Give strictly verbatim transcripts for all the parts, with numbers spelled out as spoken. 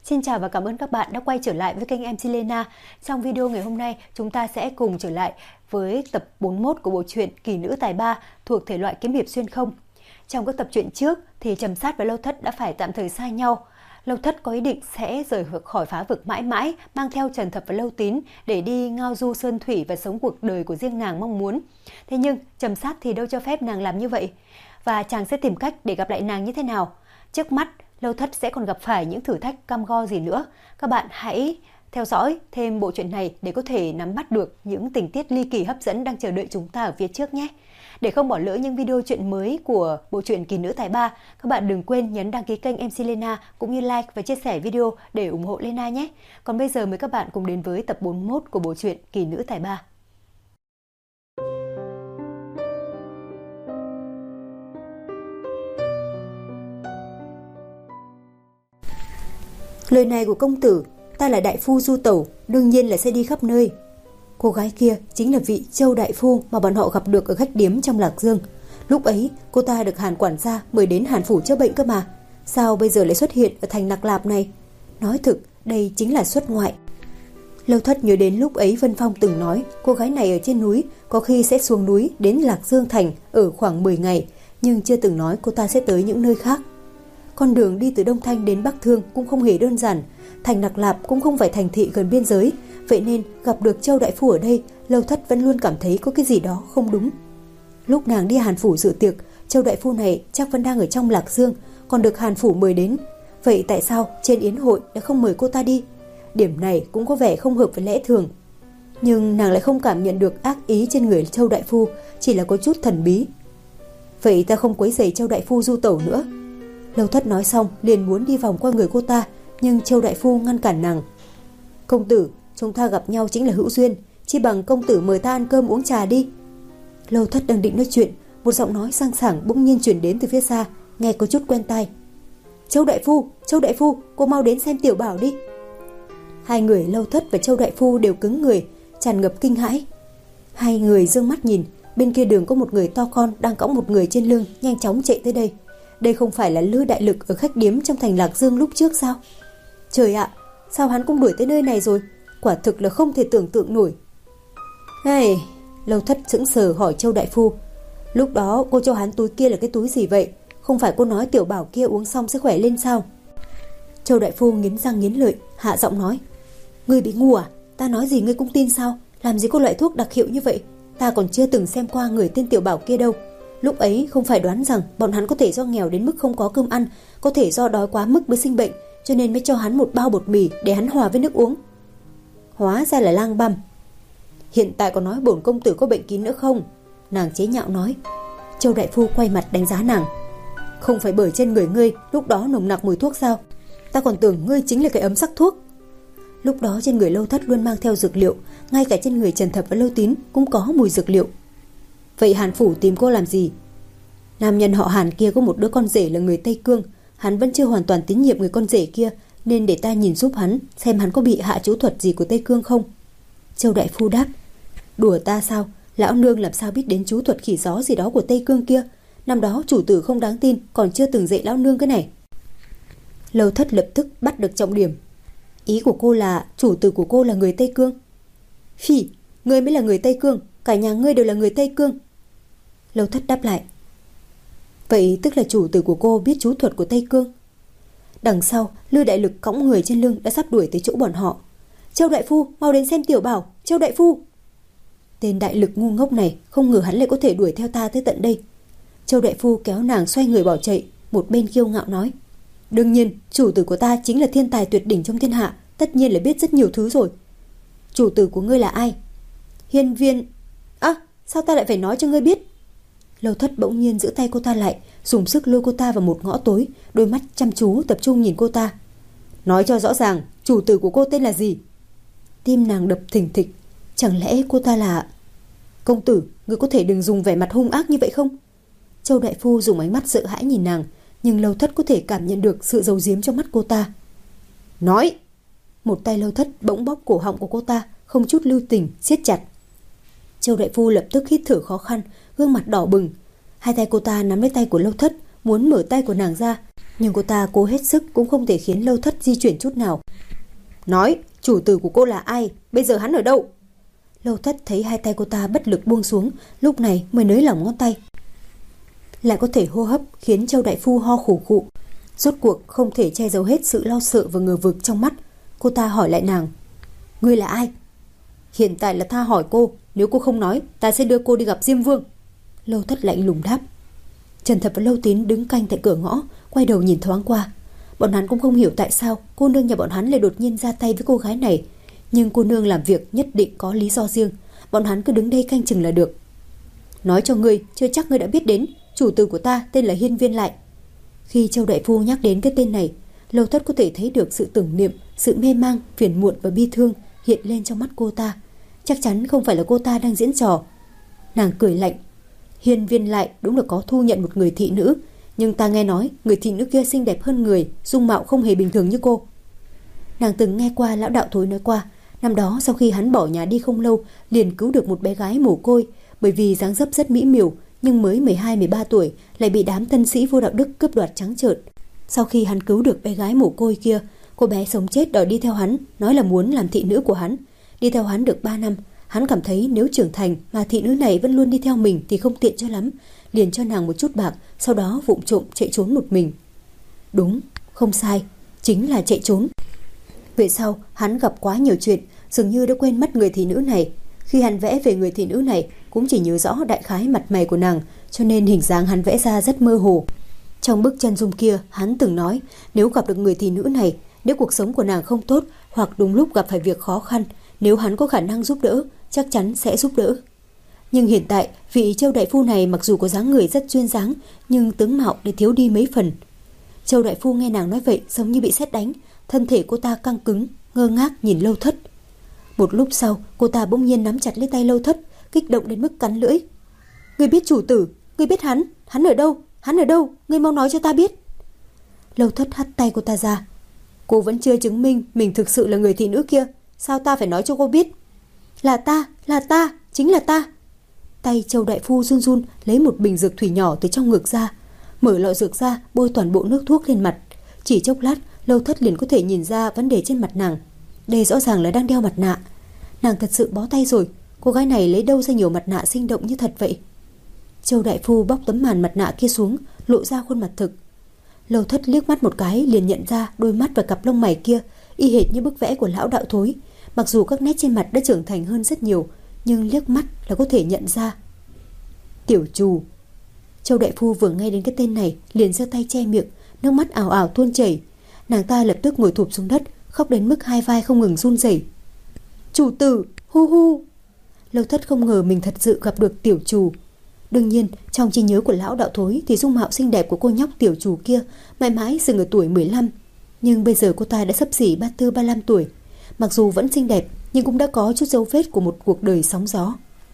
Xin chào và cảm ơn các bạn đã quay trở lại với kênh em xê Lena. Trong video ngày hôm nay, chúng ta sẽ cùng trở lại với tập bốn mươi mốt của bộ truyện Kỳ Nữ Tài Ba thuộc thể loại kiếm hiệp xuyên không. Trong các tập truyện trước thì Trầm Sát và Lâu Thất đã phải tạm thời xa nhau. Lâu Thất có ý định sẽ rời khỏi phá vực mãi mãi, mang theo Trần Thập và Lâu Tín để đi ngao du sơn thủy và sống cuộc đời của riêng nàng mong muốn. Thế nhưng Trầm Sát thì đâu cho phép nàng làm như vậy, và chàng sẽ tìm cách để gặp lại nàng như thế nào. Trước mắt Lâu Thất sẽ còn gặp phải những thử thách cam go gì nữa. Các bạn hãy theo dõi thêm bộ truyện này để có thể nắm bắt được những tình tiết ly kỳ hấp dẫn đang chờ đợi chúng ta ở phía trước nhé. Để không bỏ lỡ những video truyện mới của bộ truyện Kỳ Nữ Tài Ba, các bạn đừng quên nhấn đăng ký kênh em xê Lena cũng như like và chia sẻ video để ủng hộ Lena nhé. Còn bây giờ mời các bạn cùng đến với tập bốn mươi mốt của bộ truyện Kỳ Nữ Tài Ba. Lời này của công tử, ta là đại phu du tẩu, đương nhiên là sẽ đi khắp nơi. Cô gái kia chính là vị Châu đại phu mà bọn họ gặp được ở khách điếm trong Lạc Dương. Lúc ấy cô ta được Hàn quản gia mời đến Hàn phủ chữa bệnh cơ mà, sao bây giờ lại xuất hiện ở thành Nặc Lạp này? Nói thực, đây chính là xuất ngoại. Lâu Thất nhớ đến lúc ấy Vân Phong từng nói cô gái này ở trên núi, có khi sẽ xuống núi đến Lạc Dương thành ở khoảng mười ngày, nhưng chưa từng nói cô ta sẽ tới những nơi khác. Con đường đi từ Đông Thanh đến Bắc Thương cũng không hề đơn giản, thành Nặc Lạp cũng không phải thành thị gần biên giới, vậy nên gặp được Châu đại phu ở đây, Lâu Thất vẫn luôn cảm thấy có cái gì đó không đúng. Lúc nàng đi Hàn phủ dự tiệc, Châu đại phu này chắc vẫn đang ở trong Lạc Dương, còn được Hàn phủ mời đến. Vậy tại sao trên yến hội đã không mời cô ta đi? Điểm này cũng có vẻ không hợp với lẽ thường. Nhưng nàng lại không cảm nhận được ác ý trên người Châu đại phu, chỉ là có chút thần bí. Vậy ta không quấy rầy Châu đại phu du tẩu nữa. Lâu Thất nói xong liền muốn đi vòng qua người cô ta, nhưng Châu đại phu ngăn cản nàng. Công tử, chúng ta gặp nhau chính là hữu duyên, chi bằng công tử mời ta ăn cơm uống trà đi. Lâu Thất đang định nói chuyện, một giọng nói sang sảng bỗng nhiên truyền đến từ phía xa, nghe có chút quen tai. Châu đại phu, Châu đại phu, cô mau đến xem tiểu bảo đi. Hai người Lâu Thất và Châu đại phu đều cứng người, tràn ngập kinh hãi. Hai người dương mắt nhìn, bên kia đường có một người to con đang cõng một người trên lưng nhanh chóng chạy tới đây. Đây không phải là Lư Đại Lực ở khách điếm trong thành Lạc Dương lúc trước sao? Trời ạ, sao hắn cũng đuổi tới nơi này rồi? Quả thực là không thể tưởng tượng nổi. Hey, Lâu Thất sững sờ hỏi Châu đại phu, lúc đó cô cho hắn túi kia là cái túi gì vậy? Không phải cô nói tiểu bảo kia uống xong sẽ khỏe lên sao? Châu đại phu nghiến răng nghiến lợi, hạ giọng nói, ngươi bị ngu à? Ta nói gì ngươi cũng tin sao? Làm gì có loại thuốc đặc hiệu như vậy? Ta còn chưa từng xem qua người tên tiểu bảo kia đâu. Lúc ấy không phải đoán rằng bọn hắn có thể do nghèo đến mức không có cơm ăn, có thể do đói quá mức mới sinh bệnh, cho nên mới cho hắn một bao bột mì để hắn hòa với nước uống. Hóa ra là lang băm. Hiện tại có nói bổn công tử có bệnh kín nữa không? Nàng chế nhạo nói. Châu đại phu quay mặt đánh giá nàng. Không phải bởi trên người ngươi lúc đó nồng nặc mùi thuốc sao? Ta còn tưởng ngươi chính là cái ấm sắc thuốc. Lúc đó trên người Lâu Thất luôn mang theo dược liệu, ngay cả trên người Trần Thập và Lâu Tín cũng có mùi dược liệu. Vậy Hàn phủ tìm cô làm gì? Nam nhân họ Hàn kia có một đứa con rể là người Tây Cương, hắn vẫn chưa hoàn toàn tín nhiệm người con rể kia, nên để ta nhìn giúp hắn, xem hắn có bị hạ chú thuật gì của Tây Cương không. Châu đại phu đáp. Đùa ta sao? Lão nương làm sao biết đến chú thuật khỉ gió gì đó của Tây Cương kia? Năm đó chủ tử không đáng tin, còn chưa từng dạy lão nương cái này. Lâu Thất lập tức bắt được trọng điểm. Ý của cô là chủ tử của cô là người Tây Cương? Phỉ, ngươi mới là người Tây Cương, cả nhà ngươi đều là người Tây Cương. Lâu Thất đáp lại. Vậy tức là chủ tử của cô biết chú thuật của Tây Cương. Đằng sau, Lư Đại Lực cõng người trên lưng đã sắp đuổi tới chỗ bọn họ. Châu đại phu, mau đến xem tiểu bảo, Châu đại phu. Tên Đại Lực ngu ngốc này, không ngờ hắn lại có thể đuổi theo ta tới tận đây. Châu đại phu kéo nàng xoay người bỏ chạy, một bên kiêu ngạo nói. Đương nhiên, chủ tử của ta chính là thiên tài tuyệt đỉnh trong thiên hạ, tất nhiên là biết rất nhiều thứ rồi. Chủ tử của ngươi là ai? Hiên viên... À, sao ta lại phải nói cho ngươi biết? Lâu Thất bỗng nhiên giữ tay cô ta lại, dùng sức lôi cô ta vào một ngõ tối, đôi mắt chăm chú tập trung nhìn cô ta. Nói cho rõ ràng, chủ tử của cô tên là gì? Tim nàng đập thình thịch. Chẳng lẽ cô ta là... Công tử, ngươi có thể đừng dùng vẻ mặt hung ác như vậy không? Châu đại phu dùng ánh mắt sợ hãi nhìn nàng, nhưng Lâu Thất có thể cảm nhận được sự giấu giếm trong mắt cô ta. Nói! Một tay Lâu Thất bỗng bóp cổ họng của cô ta, không chút lưu tình, siết chặt. Châu đại phu lập tức hít thở khó khăn, gương mặt đỏ bừng. Hai tay cô ta nắm lấy tay của Lâu Thất, muốn mở tay của nàng ra. Nhưng cô ta cố hết sức cũng không thể khiến Lâu Thất di chuyển chút nào. Nói, chủ tử của cô là ai? Bây giờ hắn ở đâu? Lâu Thất thấy hai tay cô ta bất lực buông xuống, lúc này mới nới lỏng ngón tay. Lại có thể hô hấp, khiến Châu đại phu ho khủ khụ. Rốt cuộc không thể che giấu hết sự lo sợ và ngờ vực trong mắt. Cô ta hỏi lại nàng, ngươi là ai? Hiện tại là ta hỏi cô, nếu cô không nói, ta sẽ đưa cô đi gặp Diêm Vương. Lâu Thất lạnh lùng đáp. Trần Thập và Lâu Tín đứng canh tại cửa ngõ, quay đầu nhìn thoáng qua. Bọn hắn cũng không hiểu tại sao cô nương nhà bọn hắn lại đột nhiên ra tay với cô gái này. Nhưng cô nương làm việc nhất định có lý do riêng. Bọn hắn cứ đứng đây canh chừng là được. Nói cho ngươi, chưa chắc ngươi đã biết đến, chủ tử của ta tên là Hiên Viên Lại. Khi Châu đại phu nhắc đến cái tên này, Lâu Thất có thể thấy được sự tưởng niệm, sự mê mang, phiền muộn và bi thương hiện lên trong mắt cô ta. Chắc chắn không phải là cô ta đang diễn trò. Nàng cười lạnh. Hiên Viên Lại đúng là có thu nhận một người thị nữ, nhưng ta nghe nói người thị nữ kia xinh đẹp hơn người, dung mạo không hề bình thường như cô. Nàng từng nghe qua lão đạo thối nói qua, năm đó sau khi hắn bỏ nhà đi không lâu, liền cứu được một bé gái mồ côi, bởi vì dáng dấp rất mỹ miều, nhưng mới mười hai mười ba tuổi lại bị đám tân sĩ vô đạo đức cướp đoạt trắng trợn. Sau khi hắn cứu được bé gái mồ côi kia, cô bé sống chết đòi đi theo hắn, nói là muốn làm thị nữ của hắn. Đi theo hắn được ba năm, hắn cảm thấy nếu trưởng thành mà thị nữ này vẫn luôn đi theo mình thì không tiện cho lắm, liền cho nàng một chút bạc, sau đó vụng trộm chạy trốn một mình. Đúng, không sai, chính là chạy trốn. Về sau, hắn gặp quá nhiều chuyện, dường như đã quên mất người thị nữ này. Khi hắn vẽ về người thị nữ này, cũng chỉ nhớ rõ đại khái mặt mày của nàng, cho nên hình dáng hắn vẽ ra rất mơ hồ. Trong bức chân dung kia, hắn từng nói, nếu gặp được người thị nữ này, nếu cuộc sống của nàng không tốt, hoặc đúng lúc gặp phải việc khó khăn, nếu hắn có khả năng giúp đỡ, chắc chắn sẽ giúp đỡ. Nhưng hiện tại, vị Châu đại phu này mặc dù có dáng người rất duyên dáng, nhưng tướng mạo lại thiếu đi mấy phần. Châu đại phu nghe nàng nói vậy giống như bị sét đánh, thân thể cô ta căng cứng, ngơ ngác nhìn Lâu Thất. Một lúc sau, cô ta bỗng nhiên nắm chặt lấy tay Lâu Thất, kích động đến mức cắn lưỡi. Ngươi biết chủ tử, ngươi biết hắn, hắn ở đâu, hắn ở đâu, ngươi mau nói cho ta biết. Lâu Thất hất tay cô ta ra. Cô vẫn chưa chứng minh mình thực sự là người thị nữ kia, sao ta phải nói cho cô biết? Là ta, là ta, chính là ta. Tay Châu đại phu run run lấy một bình dược thủy nhỏ từ trong ngực ra, mở lọ dược ra, bôi toàn bộ nước thuốc lên mặt. Chỉ chốc lát, Lâu Thất liền có thể nhìn ra vấn đề trên mặt nàng. Đây rõ ràng là đang đeo mặt nạ. Nàng thật sự bó tay rồi, cô gái này lấy đâu ra nhiều mặt nạ sinh động như thật vậy? Châu đại phu bóc tấm màn mặt nạ kia xuống, lộ ra khuôn mặt thực. Lâu Thất liếc mắt một cái liền nhận ra đôi mắt và cặp lông mày kia y hệt như bức vẽ của lão đạo thối. Mặc dù các nét trên mặt đã trưởng thành hơn rất nhiều, nhưng liếc mắt là có thể nhận ra. Tiểu Trù. Châu đại phu vừa nghe đến cái tên này liền giơ tay che miệng, nước mắt ảo ảo tuôn chảy. Nàng ta lập tức ngồi thụp xuống đất, khóc đến mức hai vai không ngừng run rẩy. Chủ tử, hu hu. Lâu Thất không ngờ mình thật sự gặp được Tiểu Trù. Đương nhiên, trong trí nhớ của lão đạo thối thì dung mạo xinh đẹp của cô nhóc Tiểu Trù kia mãi mãi dừng ở tuổi mười lăm, nhưng bây giờ cô ta đã xấp xỉ ba mươi tư ba mươi lăm tuổi. Mặc dù vẫn xinh đẹp, nhưng cũng đã có chút dấu vết của một cuộc đời sóng gió.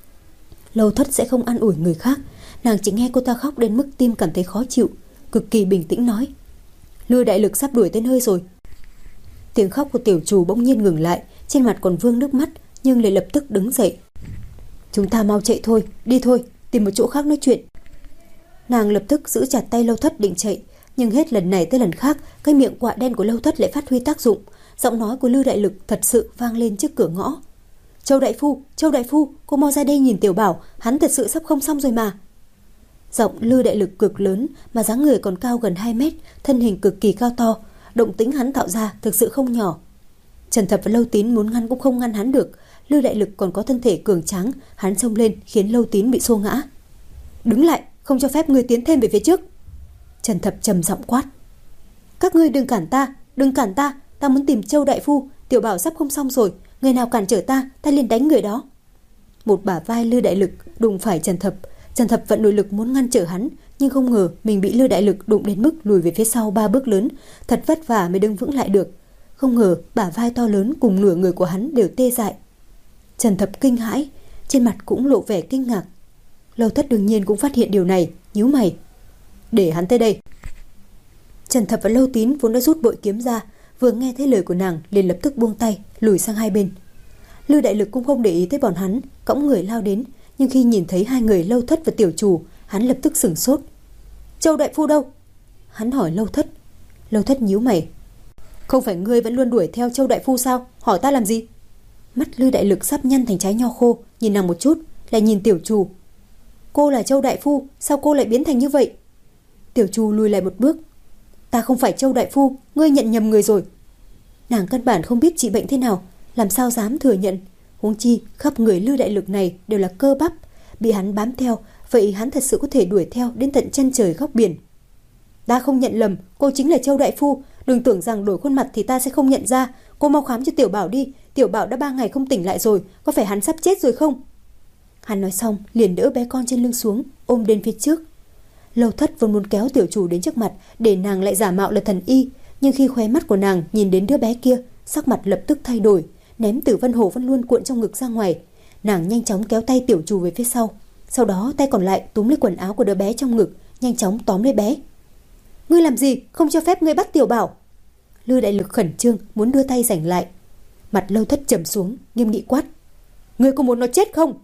Lâu Thất sẽ không an ủi người khác, nàng chỉ nghe cô ta khóc đến mức tim cảm thấy khó chịu, cực kỳ bình tĩnh nói: Lư đại lực sắp đuổi tới nơi rồi. Tiếng khóc của Tiểu Trù bỗng nhiên ngừng lại, trên mặt còn vương nước mắt, nhưng lại lập tức đứng dậy. Chúng ta mau chạy thôi, đi thôi, tìm một chỗ khác nói chuyện. Nàng lập tức giữ chặt tay Lâu Thất định chạy, nhưng hết lần này tới lần khác, cái miệng quạ đen của Lâu Thất lại phát huy tác dụng. Giọng nói của Lư đại lực thật sự vang lên trước cửa ngõ. Châu đại phu, Châu đại phu, cô mau ra đây nhìn Tiểu Bảo, hắn thật sự sắp không xong rồi mà. Giọng Lư đại lực cực lớn, mà dáng người còn cao gần hai mét, thân hình cực kỳ cao to, động tĩnh hắn tạo ra thực sự không nhỏ. Trần Thập và Lâu Tín muốn ngăn cũng không ngăn hắn được. Lư đại lực còn có thân thể cường tráng, hắn xông lên khiến Lâu Tín bị xô ngã. Đứng lại, không cho phép ngươi tiến thêm về phía trước. Trần Thập trầm giọng quát. Các ngươi đừng cản ta, đừng cản ta, ta muốn tìm Châu đại phu, Tiểu Bảo sắp không xong rồi, người nào cản trở ta, ta liền đánh người đó. Một bả vai Lư đại lực đụng phải Trần Thập. Trần Thập vận nội lực muốn ngăn trở hắn, nhưng không ngờ mình bị Lư đại lực đụng đến mức lùi về phía sau ba bước lớn, thật vất vả mới đứng vững lại được. Không ngờ bả vai to lớn cùng nửa người của hắn đều tê dại. Trần Thập kinh hãi, trên mặt cũng lộ vẻ kinh ngạc. Lâu Thất đương nhiên cũng phát hiện điều này, nhíu mày. Để hắn tới đây. Trần Thập và Lâu Tín vốn đã rút bội kiếm ra, vừa nghe thấy lời của nàng liền lập tức buông tay, lùi sang hai bên. Lư đại lực cũng không để ý tới bọn hắn, cõng người lao đến, nhưng khi nhìn thấy hai người Lâu Thất và Tiểu Trù, hắn lập tức sửng sốt. Châu đại phu đâu? Hắn hỏi Lâu Thất. Lâu Thất nhíu mày. Không phải ngươi vẫn luôn đuổi theo Châu đại phu sao? Hỏi ta làm gì? Mắt Lư Đại Lực sắp nhăn thành trái nho khô, nhìn nàng một chút, lại nhìn tiểu chủ. Cô là Châu đại phu, sao cô lại biến thành như vậy? Tiểu chủ lùi lại một bước. Ta không phải Châu đại phu, ngươi nhận nhầm người rồi. Nàng căn bản không biết trị bệnh thế nào, làm sao dám thừa nhận. Huống chi khắp người Lư Đại Lực này đều là cơ bắp, bị hắn bám theo, vậy hắn thật sự có thể đuổi theo đến tận chân trời góc biển. Ta không nhận lầm, cô chính là Châu đại phu, đừng tưởng rằng đổi khuôn mặt thì ta sẽ không nhận ra. Cô mau khám cho Tiểu Bảo đi, Tiểu Bảo đã ba ngày không tỉnh lại rồi, có phải hắn sắp chết rồi không? Hắn nói xong liền đỡ bé con trên lưng xuống, ôm đến phía trước. Lâu Thất vốn muốn kéo tiểu chủ đến trước mặt để nàng lại giả mạo là thần y, nhưng khi khóe mắt của nàng nhìn đến đứa bé kia, sắc mặt lập tức thay đổi, ném Tử Vân Hồ vẫn luôn cuộn trong ngực ra ngoài. Nàng nhanh chóng kéo tay tiểu chủ về phía sau, sau đó tay còn lại túm lấy quần áo của đứa bé trong ngực, nhanh chóng tóm lấy bé. Ngươi làm gì? Không cho phép ngươi bắt Tiểu Bảo. Lư Đại Lực khẩn trương muốn đưa tay giành lại. Mặt Lâu Thất trầm xuống, nghiêm nghị quát. Ngươi có muốn nó chết không?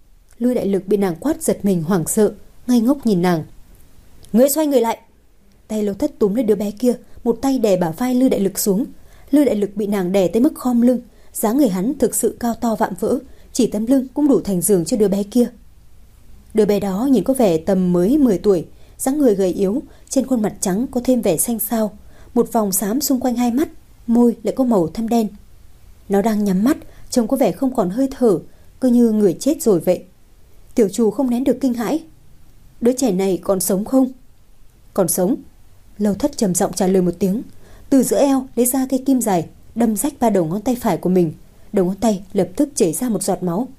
Lư Đại Lực bị nàng quát giật mình hoảng sợ, ngây ngốc nhìn nàng. Ngươi xoay người lại. Tay Lâu Thất túm lấy đứa bé kia, một tay đè bả vai Lư Đại Lực xuống. Lư Đại Lực bị nàng đè tới mức khom lưng, dáng người hắn thực sự cao to vạm vỡ, chỉ tấm lưng cũng đủ thành giường cho đứa bé kia. Đứa bé đó nhìn có vẻ tầm mới mười tuổi, dáng người gầy yếu, trên khuôn mặt trắng có thêm vẻ xanh xao, một vòng xám xung quanh hai mắt, môi lại có màu thâm đen. Nó đang nhắm mắt, trông có vẻ không còn hơi thở, cứ như người chết rồi vậy. Tiểu chủ không nén được kinh hãi. Đứa trẻ này còn sống không? Còn sống. Lâu Thất trầm giọng trả lời một tiếng, từ giữa eo lấy ra cây kim dài, đâm rách ba đầu ngón tay phải của mình. Đầu ngón tay lập tức chảy ra một giọt máu.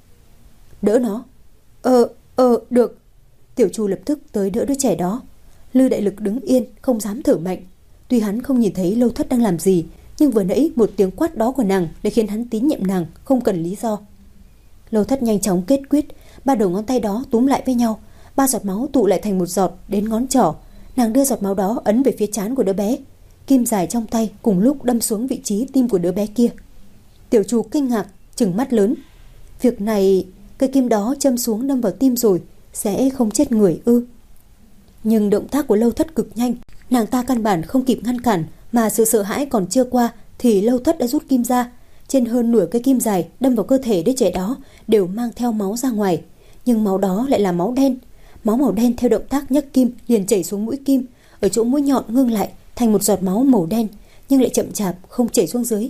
Đỡ nó. Ờ, ờ, được. Tiểu chủ lập tức tới đỡ đứa trẻ đó. Lư Đại Lực đứng yên, không dám thở mạnh. Tuy hắn không nhìn thấy Lâu Thất đang làm gì, nhưng vừa nãy một tiếng quát đó của nàng để khiến hắn tín nhiệm nàng, không cần lý do. Lâu Thất nhanh chóng kết quyết, ba đầu ngón tay đó túm lại với nhau, ba giọt máu tụ lại thành một giọt đến ngón trỏ. Nàng đưa giọt máu đó ấn về phía trán của đứa bé, kim dài trong tay cùng lúc đâm xuống vị trí tim của đứa bé kia. Tiểu chủ kinh ngạc, trừng mắt lớn. Việc này, cây kim đó châm xuống đâm vào tim rồi, sẽ không chết người ư? Nhưng động tác của Lâu Thất cực nhanh, nàng ta căn bản không kịp ngăn cản, mà sự sợ hãi còn chưa qua thì Lâu Thất đã rút kim ra. Trên hơn nửa cây kim dài đâm vào cơ thể đứa trẻ đó đều mang theo máu ra ngoài, nhưng máu đó lại là máu đen. Máu màu đen theo động tác nhấc kim liền chảy xuống mũi kim, ở chỗ mũi nhọn ngưng lại thành một giọt máu màu đen, nhưng lại chậm chạp không chảy xuống dưới.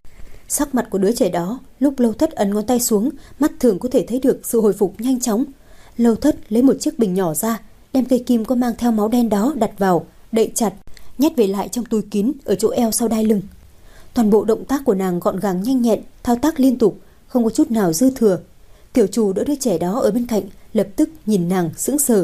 Sắc mặt của đứa trẻ đó lúc Lâu Thất ấn ngón tay xuống, mắt thường có thể thấy được sự hồi phục nhanh chóng. Lâu Thất lấy một chiếc bình nhỏ ra, đem cây kim có mang theo máu đen đó đặt vào, đậy chặt, nhét về lại trong túi kín ở chỗ eo sau đai lưng. Toàn bộ động tác của nàng gọn gàng nhanh nhẹn, thao tác liên tục, không có chút nào dư thừa. Tiểu chủ đỡ đứa trẻ đó ở bên cạnh, lập tức nhìn nàng sững sờ.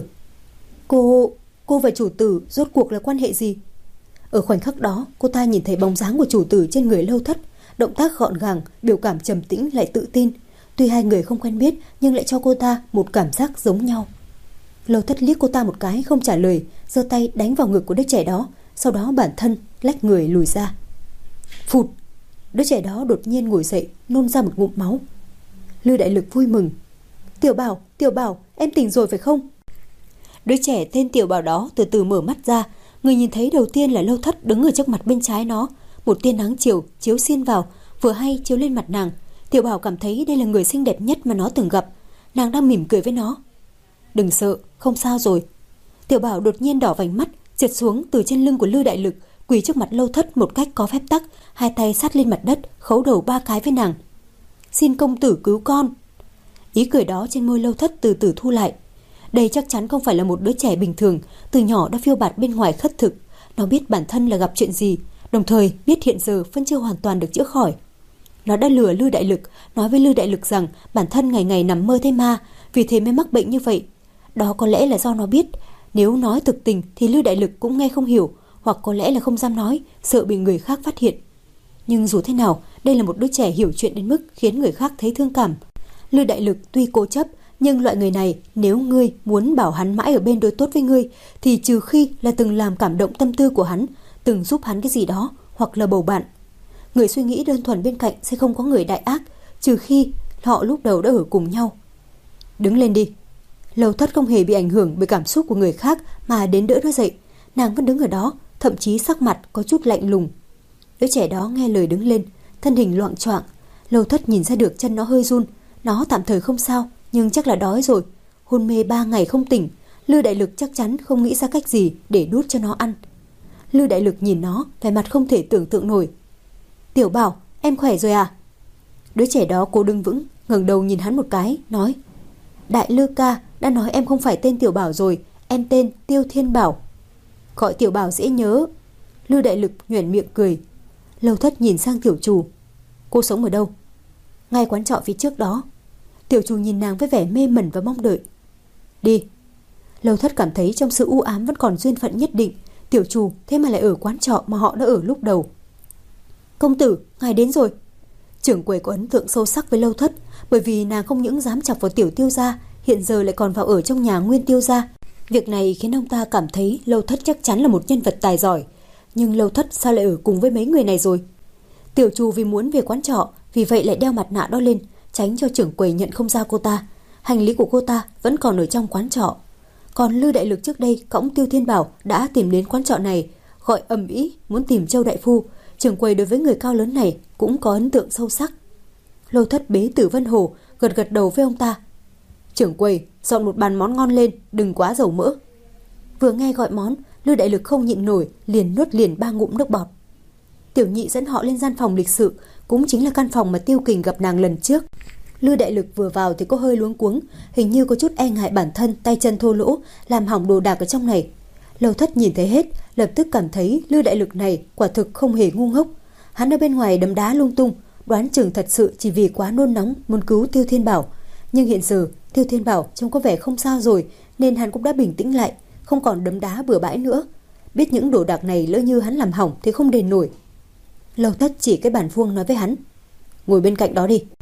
Cô, cô và chủ tử rốt cuộc là quan hệ gì? Ở khoảnh khắc đó, cô ta nhìn thấy bóng dáng của chủ tử trên người Lâu Thất, động tác gọn gàng, biểu cảm trầm tĩnh lại tự tin. Tuy hai người không quen biết, nhưng lại cho cô ta một cảm giác giống nhau. Lâu Thất liếc cô ta một cái không trả lời, giơ tay đánh vào ngực của đứa trẻ đó, sau đó bản thân lách người lùi ra. Phụt! Đứa trẻ đó đột nhiên ngồi dậy, nôn ra một ngụm máu. Lư Đại Lực vui mừng. Tiểu Bảo, Tiểu Bảo, em tỉnh rồi phải không? Đứa trẻ tên Tiểu Bảo đó từ từ mở mắt ra. Người nhìn thấy đầu tiên là Lâu Thất đứng ở trước mặt bên trái nó. Một tia nắng chiều chiếu xiên vào, vừa hay chiếu lên mặt nàng. Tiểu Bảo cảm thấy đây là người xinh đẹp nhất mà nó từng gặp. Nàng đang mỉm cười với nó. Đừng sợ, không sao rồi. Tiểu Bảo đột nhiên đỏ vành mắt, trượt xuống từ trên lưng của Lư Đại Lực, quỳ trước mặt Lâu Thất một cách có phép tắc, hai tay sát lên mặt đất, khấu đầu ba cái với nàng. Xin công tử cứu con. Ý cười đó trên môi Lâu Thất từ từ thu lại. Đây chắc chắn không phải là một đứa trẻ bình thường, từ nhỏ đã phiêu bạt bên ngoài khất thực. Nó biết bản thân là gặp chuyện gì, đồng thời biết hiện giờ vẫn chưa hoàn toàn được chữa khỏi. Nó đã lừa Lư Đại Lực, nói với Lư Đại Lực rằng bản thân ngày ngày nằm mơ thấy ma, vì thế mới mắc bệnh như vậy. Đó có lẽ là do nó biết, nếu nói thực tình thì Lư Đại Lực cũng nghe không hiểu, hoặc có lẽ là không dám nói, sợ bị người khác phát hiện. Nhưng dù thế nào, đây là một đứa trẻ hiểu chuyện đến mức khiến người khác thấy thương cảm. Lư Đại Lực tuy cố chấp, nhưng loại người này nếu ngươi muốn bảo hắn mãi ở bên đối tốt với ngươi, thì trừ khi là từng làm cảm động tâm tư của hắn, từng giúp hắn cái gì đó, hoặc là bầu bạn. Người suy nghĩ đơn thuần bên cạnh sẽ không có người đại ác, trừ khi họ lúc đầu đã ở cùng nhau. Đứng lên đi. Lâu Thất không hề bị ảnh hưởng bởi cảm xúc của người khác mà đến đỡ nó dậy. Nàng vẫn đứng ở đó, thậm chí sắc mặt có chút lạnh lùng. Đứa trẻ đó nghe lời đứng lên, thân hình loạng choạng. Lâu Thất nhìn ra được chân nó hơi run. Nó tạm thời không sao, nhưng chắc là đói rồi. Hôn mê ba ngày không tỉnh, Lư Đại Lực chắc chắn không nghĩ ra cách gì để đút cho nó ăn. Lư Đại Lực nhìn nó, vẻ mặt không thể tưởng tượng nổi. Tiểu Bảo, em khỏe rồi à? Đứa trẻ đó cố đứng vững, ngẩng đầu nhìn hắn một cái, nói: Đại Lư ca, đã nói em không phải tên Tiểu Bảo rồi, em tên Tiêu Thiên Bảo. Gọi Tiểu Bảo dễ nhớ. Lư Đại Lực nhoẻn miệng cười. Lâu Thất nhìn sang tiểu chủ. Cô sống ở đâu? Ngay quán trọ phía trước đó. Tiểu chủ nhìn nàng với vẻ mê mẩn và mong đợi. Đi. Lâu Thất cảm thấy trong sự u ám vẫn còn duyên phận nhất định. Tiểu chủ thế mà lại ở quán trọ mà họ đã ở lúc đầu. Công tử, ngài đến rồi. Trưởng quầy có ấn tượng sâu sắc với Lâu Thất, bởi vì nàng không những dám chọc vào tiểu Tiêu gia, hiện giờ lại còn vào ở trong nhà nguyên Tiêu gia. Việc này khiến ông ta cảm thấy Lâu Thất chắc chắn là một nhân vật tài giỏi. Nhưng Lâu Thất sao lại ở cùng với mấy người này rồi? Tiểu chủ vì muốn về quán trọ, vì vậy lại đeo mặt nạ đó lên, tránh cho trưởng quầy nhận không ra cô ta. Hành lý của cô ta vẫn còn ở trong quán trọ. Còn Lư Đại Lực trước đây cõng Tiêu Thiên Bảo đã tìm đến quán trọ này, gọi ầm ĩ muốn tìm Châu đại phu. Trưởng quầy đối với người cao lớn này cũng có ấn tượng sâu sắc. Lâu Thất bế Tử Vân Hồ, gật gật đầu với ông ta. Trưởng quầy, dọn một bàn món ngon lên, đừng quá dầu mỡ. Vừa nghe gọi món, Lư Đại Lực không nhịn nổi, liền nuốt liền ba ngụm nước bọt. Tiểu nhị dẫn họ lên gian phòng lịch sự, cũng chính là căn phòng mà Tiêu Kình gặp nàng lần trước. Lư Đại Lực vừa vào thì có hơi luống cuống, hình như có chút e ngại bản thân, tay chân thô lỗ, làm hỏng đồ đạc ở trong này. Lâu Thất nhìn thấy hết, lập tức cảm thấy Lư Đại Lực này quả thực không hề ngu ngốc. Hắn ở bên ngoài đấm đá lung tung, đoán chừng thật sự chỉ vì quá nôn nóng muốn cứu Tiêu Thiên Bảo. Nhưng hiện giờ Tiêu Thiên Bảo trông có vẻ không sao rồi, nên hắn cũng đã bình tĩnh lại, không còn đấm đá bừa bãi nữa. Biết những đồ đạc này lỡ như hắn làm hỏng thì không đền nổi. Lâu Thất chỉ cái bàn vuông nói với hắn: ngồi bên cạnh đó đi.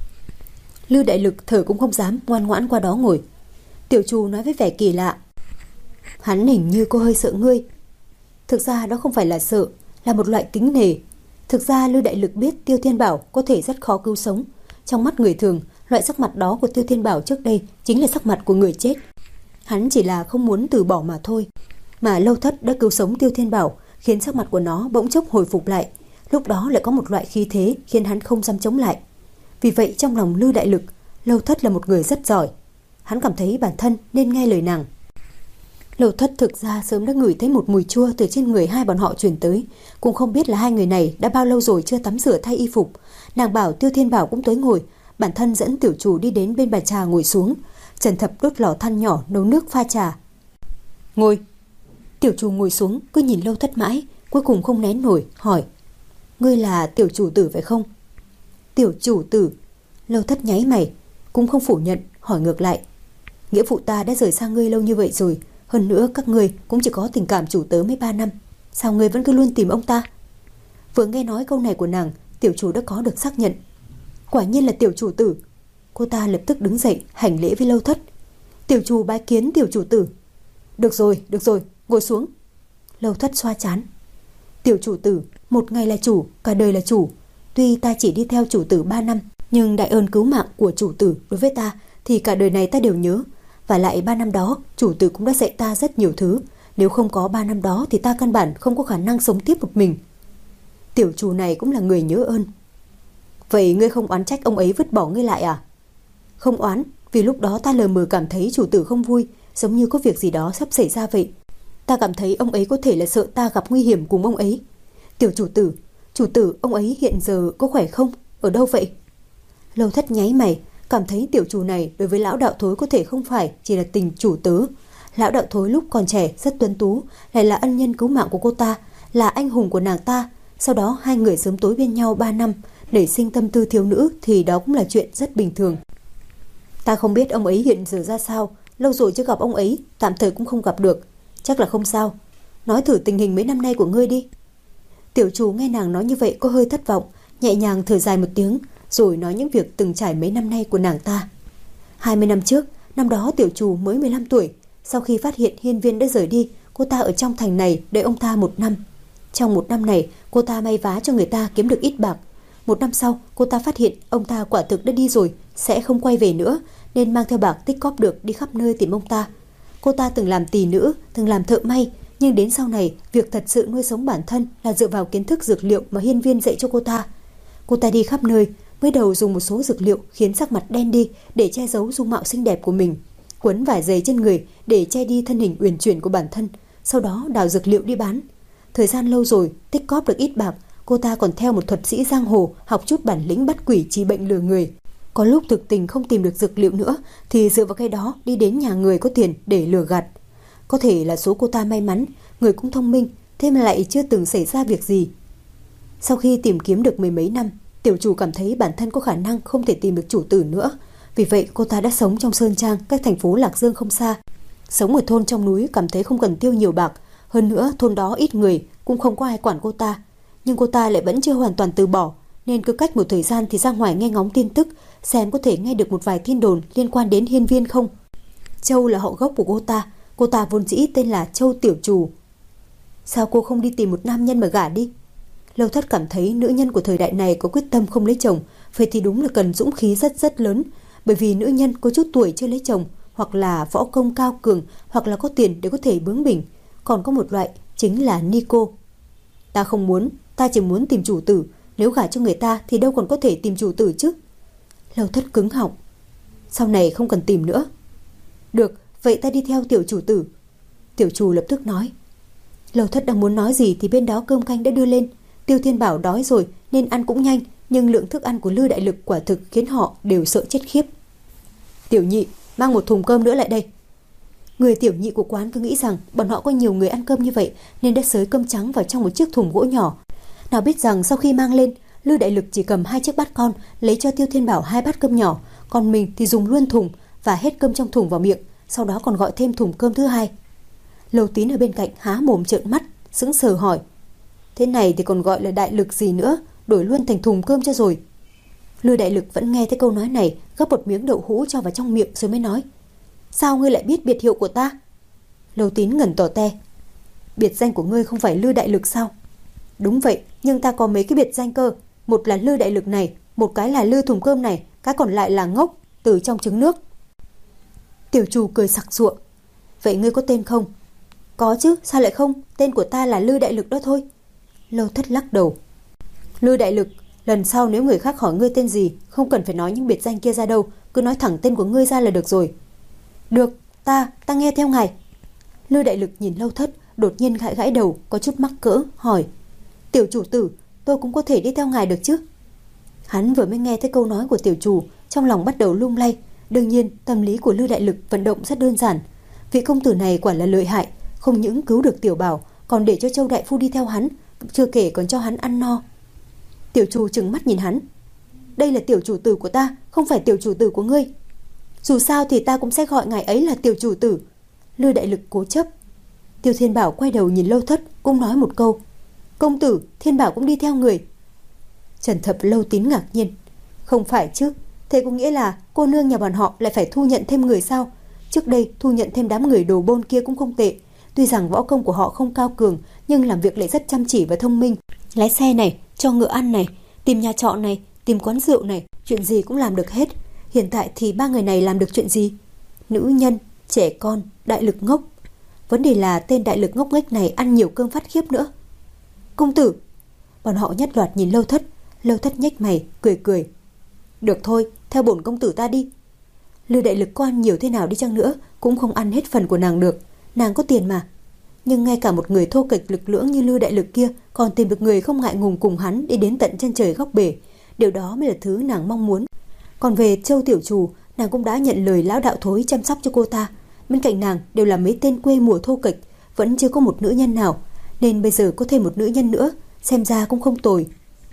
Lư Đại Lực thở cũng không dám, ngoan ngoãn qua đó ngồi. Tiểu Trù nói với vẻ kỳ lạ: hắn hình như cô hơi sợ ngươi. Thực ra đó không phải là sợ, là một loại kính nể. Thực ra Lư Đại Lực biết Tiêu Thiên Bảo có thể rất khó cứu sống. Trong mắt người thường, loại sắc mặt đó của Tiêu Thiên Bảo trước đây chính là sắc mặt của người chết. Hắn chỉ là không muốn từ bỏ mà thôi. Mà Lâu Thất đã cứu sống Tiêu Thiên Bảo, khiến sắc mặt của nó bỗng chốc hồi phục lại. Lúc đó lại có một loại khí thế khiến hắn không dám chống lại. Vì vậy trong lòng Lư Đại Lực, Lâu Thất là một người rất giỏi. Hắn cảm thấy bản thân nên nghe lời nàng. Lâu Thất thực ra sớm đã ngửi thấy một mùi chua từ trên người hai bọn họ truyền tới, cũng không biết là hai người này đã bao lâu rồi chưa tắm rửa thay y phục. Nàng bảo Tiêu Thiên Bảo cũng tới ngồi, bản thân dẫn tiểu chủ đi đến bên bàn trà ngồi xuống. Trần Thập đốt lò than nhỏ nấu nước pha trà. Ngồi. Tiểu chủ ngồi xuống cứ nhìn Lâu Thất mãi, cuối cùng không nén nổi hỏi: ngươi là tiểu chủ tử phải không? Tiểu chủ tử. Lâu Thất nháy mày, cũng không phủ nhận, hỏi ngược lại: nghĩa phụ ta đã rời xa ngươi lâu như vậy rồi, hơn nữa các ngươi cũng chỉ có tình cảm chủ tớ mấy ba năm, sao ngươi vẫn cứ luôn tìm ông ta? Vừa nghe nói câu này của nàng, tiểu chủ đã có được xác nhận. Quả nhiên là tiểu chủ tử. Cô ta lập tức đứng dậy hành lễ với Lâu Thất. Tiểu chủ bái kiến tiểu chủ tử. Được rồi, được rồi, ngồi xuống. Lâu Thất xoa trán. Tiểu chủ tử, một ngày là chủ, cả đời là chủ. Tuy ta chỉ đi theo chủ tử ba năm, nhưng đại ơn cứu mạng của chủ tử đối với ta thì cả đời này ta đều nhớ. Và lại ba năm đó chủ tử cũng đã dạy ta rất nhiều thứ. Nếu không có ba năm đó thì ta căn bản không có khả năng sống tiếp một mình. Tiểu chủ này cũng là người nhớ ơn. Vậy ngươi không oán trách ông ấy vứt bỏ ngươi lại à? Không oán, vì lúc đó ta lờ mờ cảm thấy chủ tử không vui, giống như có việc gì đó sắp xảy ra vậy. Ta cảm thấy ông ấy có thể là sợ ta gặp nguy hiểm cùng ông ấy. Tiểu chủ tử, chủ tử ông ấy hiện giờ có khỏe không? Ở đâu vậy? Lâu Thất nháy mày, cảm thấy tiểu chủ này đối với lão đạo thối có thể không phải chỉ là tình chủ tớ. Lão đạo thối lúc còn trẻ rất tuấn tú, lại là ân nhân cứu mạng của cô ta, là anh hùng của nàng ta. Sau đó hai người sớm tối bên nhau ba năm, nảy sinh tâm tư thiếu nữ thì đó cũng là chuyện rất bình thường. Ta không biết ông ấy hiện giờ ra sao, lâu rồi chưa gặp ông ấy, tạm thời cũng không gặp được. Chắc là không sao. Nói thử tình hình mấy năm nay của ngươi đi. Tiểu chủ nghe nàng nói như vậy có hơi thất vọng, nhẹ nhàng thở dài một tiếng, rồi nói những việc từng trải mấy năm nay của nàng ta. hai mươi năm trước, năm đó tiểu chủ mới mười lăm tuổi. Sau khi phát hiện Hiên Viên đã rời đi, cô ta ở trong thành này đợi ông ta một năm. Trong một năm này, cô ta may vá cho người ta kiếm được ít bạc. Một năm sau, cô ta phát hiện ông ta quả thực đã đi rồi, sẽ không quay về nữa, nên mang theo bạc tích cóp được đi khắp nơi tìm ông ta. Cô ta từng làm tỳ nữ, từng làm thợ may, Nhưng đến sau này, việc thật sự nuôi sống bản thân là dựa vào kiến thức dược liệu mà hiên viên dạy cho cô ta. Cô ta đi khắp nơi, mới đầu dùng một số dược liệu khiến sắc mặt đen đi để che giấu dung mạo xinh đẹp của mình, quấn vải dày trên người để che đi thân hình uyển chuyển của bản thân, sau đó đào dược liệu đi bán. Thời gian lâu rồi, tích cóp được ít bạc, cô ta còn theo một thuật sĩ giang hồ học chút bản lĩnh bắt quỷ trị bệnh lừa người. Có lúc thực tình không tìm được dược liệu nữa thì dựa vào cái đó đi đến nhà người có tiền để lừa gạt. Có thể là số cô ta may mắn, người cũng thông minh, thế mà lại chưa từng xảy ra việc gì. Sau khi tìm kiếm được mười mấy năm, tiểu chủ cảm thấy bản thân có khả năng không thể tìm được chủ tử nữa. Vì vậy cô ta đã sống trong sơn trang cách thành phố Lạc Dương không xa. Sống ở thôn trong núi cảm thấy không cần tiêu nhiều bạc. Hơn nữa thôn đó ít người, cũng không có ai quản cô ta. Nhưng cô ta lại vẫn chưa hoàn toàn từ bỏ, nên cứ cách một thời gian thì ra ngoài nghe ngóng tin tức, xem có thể nghe được một vài tin đồn liên quan đến hiên viên không. Châu là họ gốc của cô ta. Cô ta vốn dĩ tên là Châu Tiểu Trù. Sao cô không đi tìm một nam nhân mà gả đi? Lâu Thất cảm thấy nữ nhân của thời đại này có quyết tâm không lấy chồng, vậy thì đúng là cần dũng khí rất rất lớn. Bởi vì nữ nhân có chút tuổi chưa lấy chồng, hoặc là võ công cao cường, hoặc là có tiền để có thể bướng bỉnh. Còn có một loại chính là Nico. Ta không muốn, ta chỉ muốn tìm chủ tử. Nếu gả cho người ta thì đâu còn có thể tìm chủ tử chứ. Lâu Thất cứng họng. Sau này không cần tìm nữa. Được, vậy ta đi theo tiểu chủ tử. Tiểu chủ lập tức nói. Lâu Thất đang muốn nói gì thì bên đó cơm canh đã đưa lên. Tiêu Thiên Bảo đói rồi nên ăn cũng nhanh, nhưng lượng thức ăn của Lư Đại Lực quả thực khiến họ đều sợ chết khiếp. Tiểu nhị, mang một thùng cơm nữa lại đây. Người tiểu nhị của quán cứ nghĩ rằng bọn họ có nhiều người ăn cơm như vậy nên đã xới cơm trắng vào trong một chiếc thùng gỗ nhỏ. Nào biết rằng sau khi mang lên, Lư Đại Lực chỉ cầm hai chiếc bát con, lấy cho Tiêu Thiên Bảo hai bát cơm nhỏ, còn mình thì dùng luôn thùng và hết cơm trong thùng vào miệng, sau đó còn gọi thêm thùng cơm thứ hai. Lầu Tín ở bên cạnh há mồm trợn mắt, sững sờ hỏi: thế này thì còn gọi là đại lực gì nữa, đổi luôn thành thùng cơm cho rồi. Lư Đại Lực vẫn nghe thấy câu nói này, gấp một miếng đậu hũ cho vào trong miệng rồi mới nói: sao ngươi lại biết biệt hiệu của ta? Lầu Tín ngẩn tỏ te: biệt danh của ngươi không phải Lư Đại Lực sao? Đúng vậy, nhưng ta có mấy cái biệt danh cơ, một là Lư Đại Lực này, một cái là Lư thùng cơm này, cái còn lại là Ngốc từ trong trứng nước. Tiểu chủ cười sặc sụa: vậy ngươi có tên không? Có chứ, sao lại không, tên của ta là Lư Đại Lực đó thôi. Lâu Thất lắc đầu: Lư Đại Lực, lần sau nếu người khác hỏi ngươi tên gì, không cần phải nói những biệt danh kia ra đâu, cứ nói thẳng tên của ngươi ra là được rồi. Được, ta, ta nghe theo ngài. Lư Đại Lực nhìn Lâu Thất, đột nhiên gãi gãi đầu, có chút mắc cỡ, hỏi: tiểu chủ tử, tôi cũng có thể đi theo ngài được chứ? Hắn vừa mới nghe thấy câu nói của tiểu chủ, trong lòng bắt đầu lung lay. Đương nhiên, tâm lý của Lư Đại Lực vận động rất đơn giản. Vị công tử này quả là lợi hại, không những cứu được Tiểu Bảo, còn để cho Châu đại phu đi theo hắn, chưa kể còn cho hắn ăn no. Tiểu chủ trừng mắt nhìn hắn: đây là tiểu chủ tử của ta, không phải tiểu chủ tử của ngươi. Dù sao thì ta cũng sẽ gọi ngài ấy là tiểu chủ tử. Lư Đại Lực cố chấp. Tiêu Thiên Bảo quay đầu nhìn Lâu Thất, cũng nói một câu: công tử, Thiên Bảo cũng đi theo người. Trần Thập Lâu Tín ngạc nhiên: không phải chứ, thế có nghĩa là cô nương nhà bọn họ lại phải thu nhận thêm người sao? Trước đây thu nhận thêm đám người đồ bôn kia cũng không tệ. Tuy rằng võ công của họ không cao cường, nhưng làm việc lại rất chăm chỉ và thông minh. Lái xe này, cho ngựa ăn này, tìm nhà trọ này, tìm quán rượu này, chuyện gì cũng làm được hết. Hiện tại thì ba người này làm được chuyện gì? Nữ nhân, trẻ con, đại lực ngốc. Vấn đề là tên đại lực ngốc nghếch này ăn nhiều cơm phát khiếp nữa. Công tử! Bọn họ nhất loạt nhìn Lâu Thất. Lâu Thất nhếch mày, cười cười: được thôi, theo bổn công tử ta đi. Lư Đại Lực có ăn nhiều thế nào đi chăng nữa cũng không ăn hết phần của nàng được. Nàng có tiền mà. Nhưng ngay cả một người thô kệch lực lưỡng như Lư Đại Lực kia còn tìm được người không ngại ngùng cùng hắn đi đến tận chân trời góc bể. Điều đó mới là thứ nàng mong muốn. Còn về Châu tiểu chủ, nàng cũng đã nhận lời lão đạo thối chăm sóc cho cô ta. Bên cạnh nàng đều là mấy tên quê mùa thô kệch, vẫn chưa có một nữ nhân nào, nên bây giờ có thêm một nữ nhân nữa, xem ra cũng không tồi.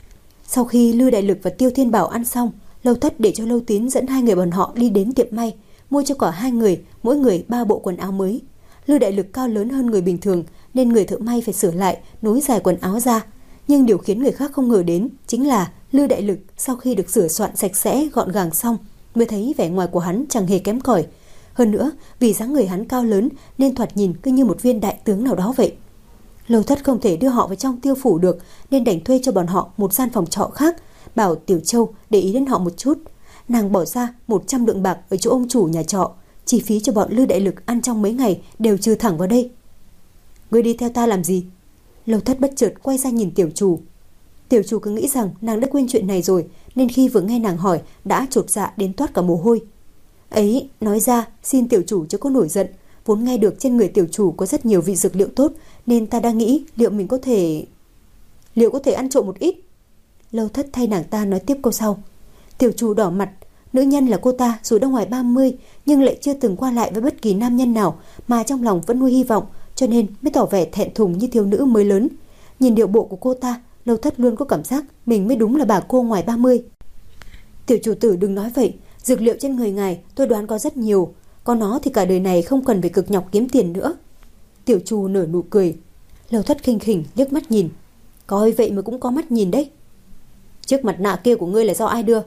Sau khi Lư Đại Lực và Tiêu Thiên Bảo ăn xong, Lâu Thất để cho Lâu Tín dẫn hai người bọn họ đi đến tiệm may, mua cho cả hai người mỗi người ba bộ quần áo mới. Lư Đại Lực cao lớn hơn người bình thường nên người thợ may phải sửa lại, nối dài quần áo ra. Nhưng điều khiến người khác không ngờ đến chính là Lư Đại Lực sau khi được sửa soạn sạch sẽ gọn gàng xong mới thấy vẻ ngoài của hắn chẳng hề kém cỏi. Hơn nữa, vì dáng người hắn cao lớn nên thoạt nhìn cứ như một viên đại tướng nào đó vậy. Lâu Thất không thể đưa họ vào trong tiêu phủ được nên đành thuê cho bọn họ một gian phòng trọ khác, bảo Tiểu Châu để ý đến họ một chút. Nàng bỏ ra một trăm lượng bạc ở chỗ ông chủ nhà trọ, chi phí cho bọn Lư Đại Lực ăn trong mấy ngày đều trừ thẳng vào đây. Ngươi đi theo ta làm gì? Lâu Thất bất chợt quay ra nhìn tiểu chủ. Tiểu chủ cứ nghĩ rằng nàng đã quên chuyện này rồi, nên khi vừa nghe nàng hỏi đã chột dạ đến toát cả mồ hôi. Ấy, nói ra xin tiểu chủ chớ có nổi giận, vốn nghe được trên người tiểu chủ có rất nhiều vị dược liệu tốt, nên ta đang nghĩ liệu mình có thể... Liệu có thể ăn trộm một ít? Lâu Thất thay nàng ta nói tiếp câu sau. Tiểu chủ đỏ mặt, nữ nhân là cô ta dù đã ngoài ba mươi nhưng lại chưa từng qua lại với bất kỳ nam nhân nào, mà trong lòng vẫn nuôi hy vọng, cho nên mới tỏ vẻ thẹn thùng như thiếu nữ mới lớn. Nhìn điệu bộ của cô ta, Lâu Thất luôn có cảm giác mình mới đúng là bà cô ngoài ba mươi. Tiểu chủ tử đừng nói vậy, dược liệu trên người ngài tôi đoán có rất nhiều, có nó thì cả đời này không cần phải cực nhọc kiếm tiền nữa. Tiểu chủ nở nụ cười. Lâu Thất khinh khỉnh liếc mắt nhìn. Coi vậy mà cũng có mắt nhìn đấy. Chiếc mặt nạ kia của ngươi là do ai đưa?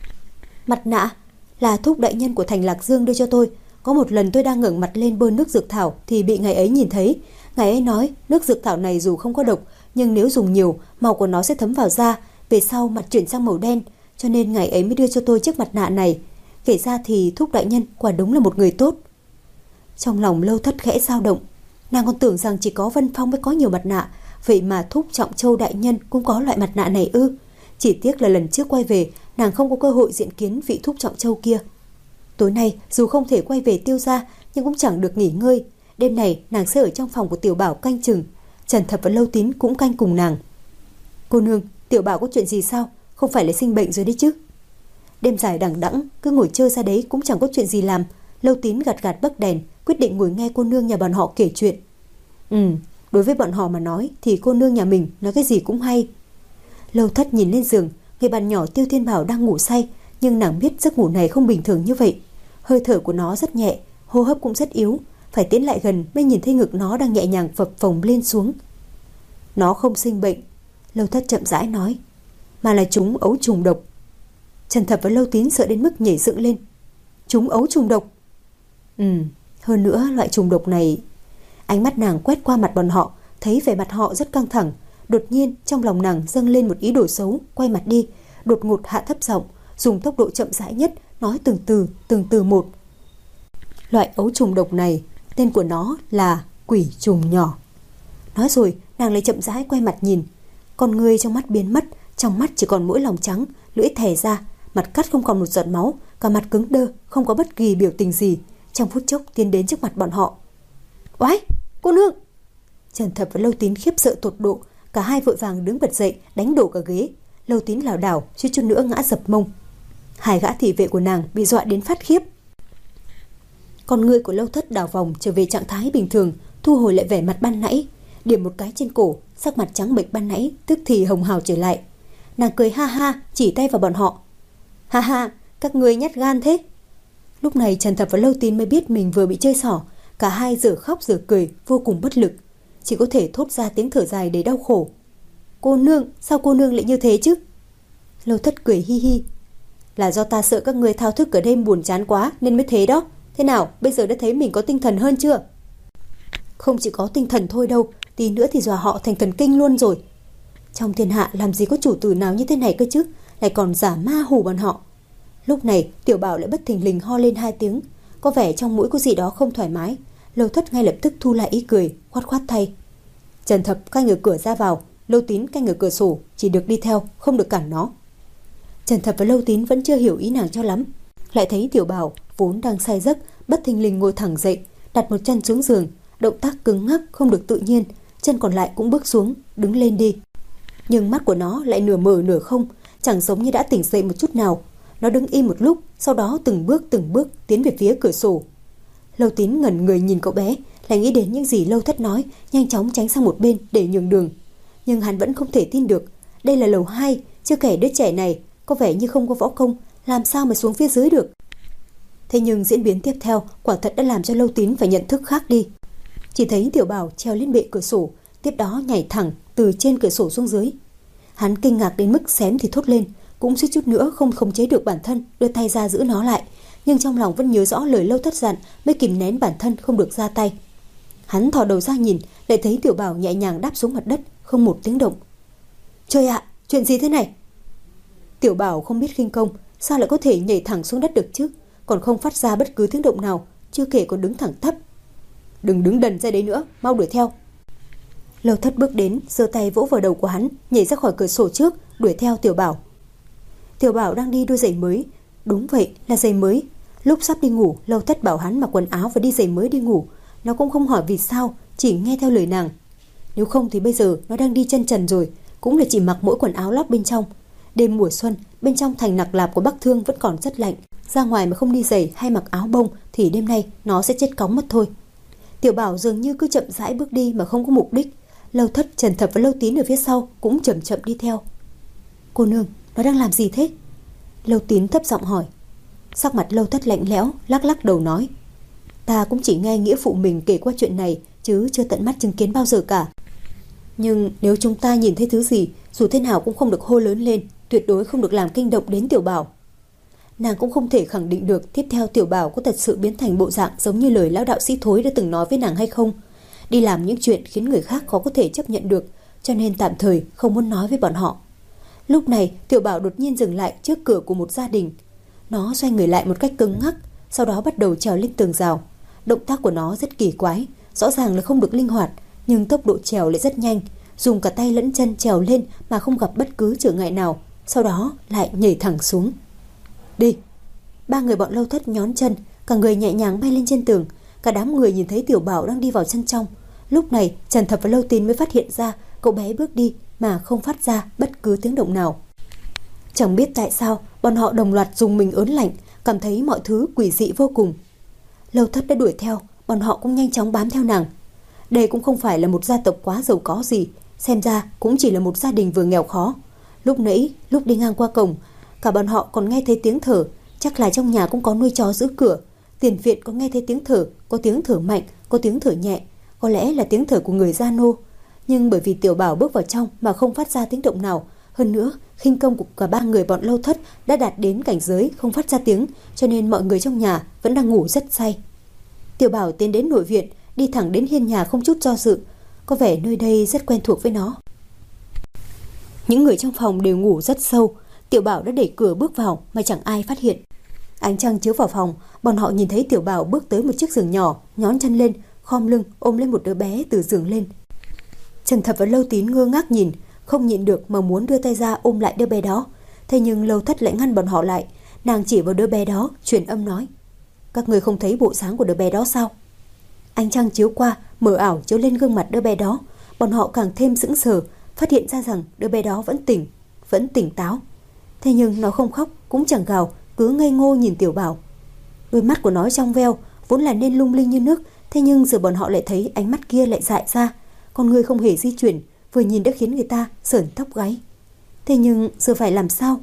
Mặt nạ là thúc đại nhân của thành Lạc Dương đưa cho tôi. Có một lần tôi đang ngẩng mặt lên bơm nước dược thảo thì bị ngài ấy nhìn thấy. Ngài ấy nói nước dược thảo này dù không có độc, nhưng nếu dùng nhiều, màu của nó sẽ thấm vào da, về sau mặt chuyển sang màu đen, cho nên ngài ấy mới đưa cho tôi chiếc mặt nạ này. Kể ra thì thúc đại nhân quả đúng là một người tốt. Trong lòng Lâu Thất khẽ dao động. Nàng còn tưởng rằng chỉ có Vân Phong mới có nhiều mặt nạ, vậy mà thúc Trọng Châu đại nhân cũng có loại mặt nạ này ư? Chỉ tiếc là lần trước quay về, nàng không có cơ hội diện kiến vị thúc Trọng Châu kia. Tối nay dù không thể quay về Tiêu gia, nhưng cũng chẳng được nghỉ ngơi. Đêm này nàng sẽ ở trong phòng của Tiểu Bảo canh chừng. Trần Thập và Lâu Tín cũng canh cùng nàng. Cô nương, Tiểu Bảo có chuyện gì sao? Không phải là sinh bệnh rồi đấy chứ? Đêm dài đằng đẵng cứ ngồi chơi ra đấy cũng chẳng có chuyện gì làm. Lâu Tín gạt gạt bấc đèn, quyết định ngồi nghe cô nương nhà bọn họ kể chuyện. Ừ, đối với bọn họ mà nói thì cô nương nhà mình nói cái gì cũng hay. Lâu Thất nhìn lên giường, người bạn nhỏ Tiêu Thiên Bảo đang ngủ say, nhưng nàng biết giấc ngủ này không bình thường như vậy. Hơi thở của nó rất nhẹ, hô hấp cũng rất yếu, phải tiến lại gần mới nhìn thấy ngực nó đang nhẹ nhàng phập phồng lên xuống. Nó không sinh bệnh, Lâu Thất chậm rãi nói, mà là chúng ấu trùng độc. Trần Thập và Lâu Tín sợ đến mức nhảy dựng lên. Chúng ấu trùng độc? Ừ, hơn nữa loại trùng độc này... Ánh mắt nàng quét qua mặt bọn họ, thấy vẻ mặt họ rất căng thẳng. Đột nhiên trong lòng nàng dâng lên một ý đồ xấu, quay mặt đi, đột ngột hạ thấp giọng, dùng tốc độ chậm rãi nhất nói từng từ, từng từ một. Loại ấu trùng độc này, tên của nó là quỷ trùng nhỏ. Nói rồi, nàng lại chậm rãi quay mặt nhìn. Con người trong mắt biến mất, trong mắt chỉ còn mỗi lòng trắng, lưỡi thè ra, mặt cắt không còn một giọt máu, cả mặt cứng đơ, không có bất kỳ biểu tình gì. Trong phút chốc tiến đến trước mặt bọn họ. Oái, cô nương! Trần Thập và Lâu Tín khiếp sợ tột độ, cả hai vội vàng đứng bật dậy, đánh đổ cả ghế. Lâu Tín lảo đảo, suýt chút nữa ngã dập mông. Hai gã thị vệ của nàng bị dọa đến phát khiếp. Con người của Lâu Thất đảo vòng trở về trạng thái bình thường, thu hồi lại vẻ mặt ban nãy, điểm một cái trên cổ, sắc mặt trắng bệch ban nãy tức thì hồng hào trở lại. Nàng cười ha ha, chỉ tay vào bọn họ. Ha ha, các ngươi nhát gan thế. Lúc này Trần Thập và Lâu Tín mới biết mình vừa bị chơi xỏ, cả hai giờ khóc giờ cười, vô cùng bất lực, chỉ có thể thốt ra tiếng thở dài đầy đau khổ. Cô nương, sao cô nương lại như thế chứ? Lâu Thất cười hi hi. Là do ta sợ các ngươi thao thức ở đêm buồn chán quá nên mới thế đó. Thế nào, bây giờ đã thấy mình có tinh thần hơn chưa? Không chỉ có tinh thần thôi đâu, tí nữa thì dọa họ thành thần kinh luôn rồi. Trong thiên hạ làm gì có chủ tử nào như thế này cơ chứ, lại còn giả ma hù bọn họ. Lúc này Tiểu Bảo lại bất thình lình ho lên hai tiếng, có vẻ trong mũi có gì đó không thoải mái. Lâu Thất ngay lập tức thu lại ý cười, khoát khoát tay. Trần Thập canh ở cửa ra vào, Lâu Tín canh ở cửa sổ, chỉ được đi theo, không được cản nó. Trần Thập và Lâu Tín vẫn chưa hiểu ý nàng cho lắm, lại thấy Tiểu Bảo vốn đang say giấc bất thình lình ngồi thẳng dậy, đặt một chân xuống giường, động tác cứng ngắc không được tự nhiên, chân còn lại cũng bước xuống, đứng lên đi. Nhưng mắt của nó lại nửa mở nửa không, chẳng giống như đã tỉnh dậy một chút nào. Nó đứng im một lúc, sau đó từng bước từng bước tiến về phía cửa sổ. Lâu Tín ngẩn người nhìn cậu bé, lại nghĩ đến những gì Lâu Thất nói, nhanh chóng tránh sang một bên để nhường đường. Nhưng hắn vẫn không thể tin được, đây là lầu hai, chưa kể đứa trẻ này có vẻ như không có võ công, làm sao mà xuống phía dưới được. Thế nhưng diễn biến tiếp theo quả thật đã làm cho Lâu Tín phải nhận thức khác đi. Chỉ thấy Tiểu Bảo treo lên bệ cửa sổ, tiếp đó nhảy thẳng từ trên cửa sổ xuống dưới. Hắn kinh ngạc đến mức xém thì thốt lên, cũng suýt chút nữa không khống chế được bản thân, đưa tay ra giữ nó lại, nhưng trong lòng vẫn nhớ rõ lời Lâu Thất dặn, mới kìm nén bản thân không được ra tay. Hắn thò đầu ra nhìn, lại thấy Tiểu Bảo nhẹ nhàng đáp xuống mặt đất, không một tiếng động. Trời ạ, chuyện gì thế này? Tiểu Bảo không biết khinh công, sao lại có thể nhảy thẳng xuống đất được chứ, còn không phát ra bất cứ tiếng động nào, chưa kể còn đứng thẳng tắp. Đừng đứng đần ra đấy nữa, mau đuổi theo. Lâu Thất bước đến, giơ tay vỗ vào đầu của hắn, nhảy ra khỏi cửa sổ trước, đuổi theo Tiểu Bảo. Tiểu Bảo đang đi đôi giày mới. Đúng vậy, là giày mới. Lúc sắp đi ngủ, Lâu Thất bảo hắn mặc quần áo và đi giày mới đi ngủ. Nó cũng không hỏi vì sao, chỉ nghe theo lời nàng. Nếu không thì bây giờ nó đang đi chân trần rồi, cũng là chỉ mặc mỗi quần áo lót bên trong. Đêm mùa xuân, bên trong thành Nặc Lạp của Bắc Thương vẫn còn rất lạnh. Ra ngoài mà không đi giày hay mặc áo bông thì đêm nay nó sẽ chết cóng mất thôi. Tiểu Bảo dường như cứ chậm rãi bước đi mà không có mục đích. Lâu Thất, Trần Thập và Lâu Tín ở phía sau cũng chậm chậm đi theo. Cô nương, nó đang làm gì thế? Lâu Tín thấp giọng hỏi. Sắc mặt Lâu Thất lạnh lẽo, lắc lắc đầu nói. Ta cũng chỉ nghe nghĩa phụ mình kể qua chuyện này, chứ chưa tận mắt chứng kiến bao giờ cả. Nhưng nếu chúng ta nhìn thấy thứ gì, dù thế nào cũng không được hô lớn lên, tuyệt đối không được làm kinh động đến Tiểu Bảo. Nàng cũng không thể khẳng định được tiếp theo Tiểu Bảo có thật sự biến thành bộ dạng giống như lời lão đạo sĩ Thối đã từng nói với nàng hay không. Đi làm những chuyện khiến người khác khó có thể chấp nhận được, cho nên tạm thời không muốn nói với bọn họ. Lúc này Tiểu Bảo đột nhiên dừng lại trước cửa của một gia đình. Nó xoay người lại một cách cứng ngắc, sau đó bắt đầu trèo lên tường rào. Động tác của nó rất kỳ quái, rõ ràng là không được linh hoạt, nhưng tốc độ trèo lại rất nhanh, dùng cả tay lẫn chân trèo lên mà không gặp bất cứ trở ngại nào, sau đó lại nhảy thẳng xuống. Đi! Ba người bọn Lâu Thất nhón chân, cả người nhẹ nhàng bay lên trên tường. Cả đám người nhìn thấy Tiểu Bảo đang đi vào chân trong. Lúc này Trần Thập và Lâu Tín mới phát hiện ra cậu bé bước đi mà không phát ra bất cứ tiếng động nào. Chẳng biết tại sao bọn họ đồng loạt dùng mình ớn lạnh, cảm thấy mọi thứ quỷ dị vô cùng. Lâu Thất đã đuổi theo, bọn họ cũng nhanh chóng bám theo nàng. Đây cũng không phải là một gia tộc quá giàu có gì, xem ra cũng chỉ là một gia đình vừa nghèo khó. Lúc nãy, lúc đi ngang qua cổng, cả bọn họ còn nghe thấy tiếng thở, chắc là trong nhà cũng có nuôi chó giữ cửa. Tiền viện có nghe thấy tiếng thở, có tiếng thở mạnh, có tiếng thở nhẹ, có lẽ là tiếng thở của người gia nô. Nhưng bởi vì Tiểu Bảo bước vào trong mà không phát ra tiếng động nào, hơn nữa khinh công của cả ba người bọn Lâu Thất đã đạt đến cảnh giới không phát ra tiếng, cho nên mọi người trong nhà vẫn đang ngủ rất say. Tiểu Bảo tiến đến nội viện, đi thẳng đến hiên nhà không chút do dự, có vẻ nơi đây rất quen thuộc với nó. Những người trong phòng đều ngủ rất sâu. Tiểu Bảo đã đẩy cửa bước vào mà chẳng ai phát hiện. Ánh trăng chiếu vào phòng, bọn họ nhìn thấy Tiểu Bảo bước tới một chiếc giường nhỏ, nhón chân lên, khom lưng ôm lên một đứa bé từ giường lên. Trần Thập và Lâu Tín ngơ ngác nhìn, không nhịn được mà muốn đưa tay ra ôm lại đứa bé đó. Thế nhưng Lâu Thất lại ngăn bọn họ lại. Nàng chỉ vào đứa bé đó, truyền âm nói: Các người không thấy bộ dáng của đứa bé đó sao? Ánh trăng chiếu qua, mờ ảo chiếu lên gương mặt đứa bé đó. Bọn họ càng thêm sững sờ, phát hiện ra rằng đứa bé đó vẫn tỉnh, vẫn tỉnh táo. Thế nhưng nó không khóc, cũng chẳng gào, cứ ngây ngô nhìn Tiểu Bảo. Đôi mắt của nó trong veo, vốn là nên lung linh như nước, thế nhưng giờ bọn họ lại thấy ánh mắt kia lại dại ra, con người không hề di chuyển, vừa nhìn đã khiến người ta sởn tóc gáy. Thế nhưng giờ phải làm sao?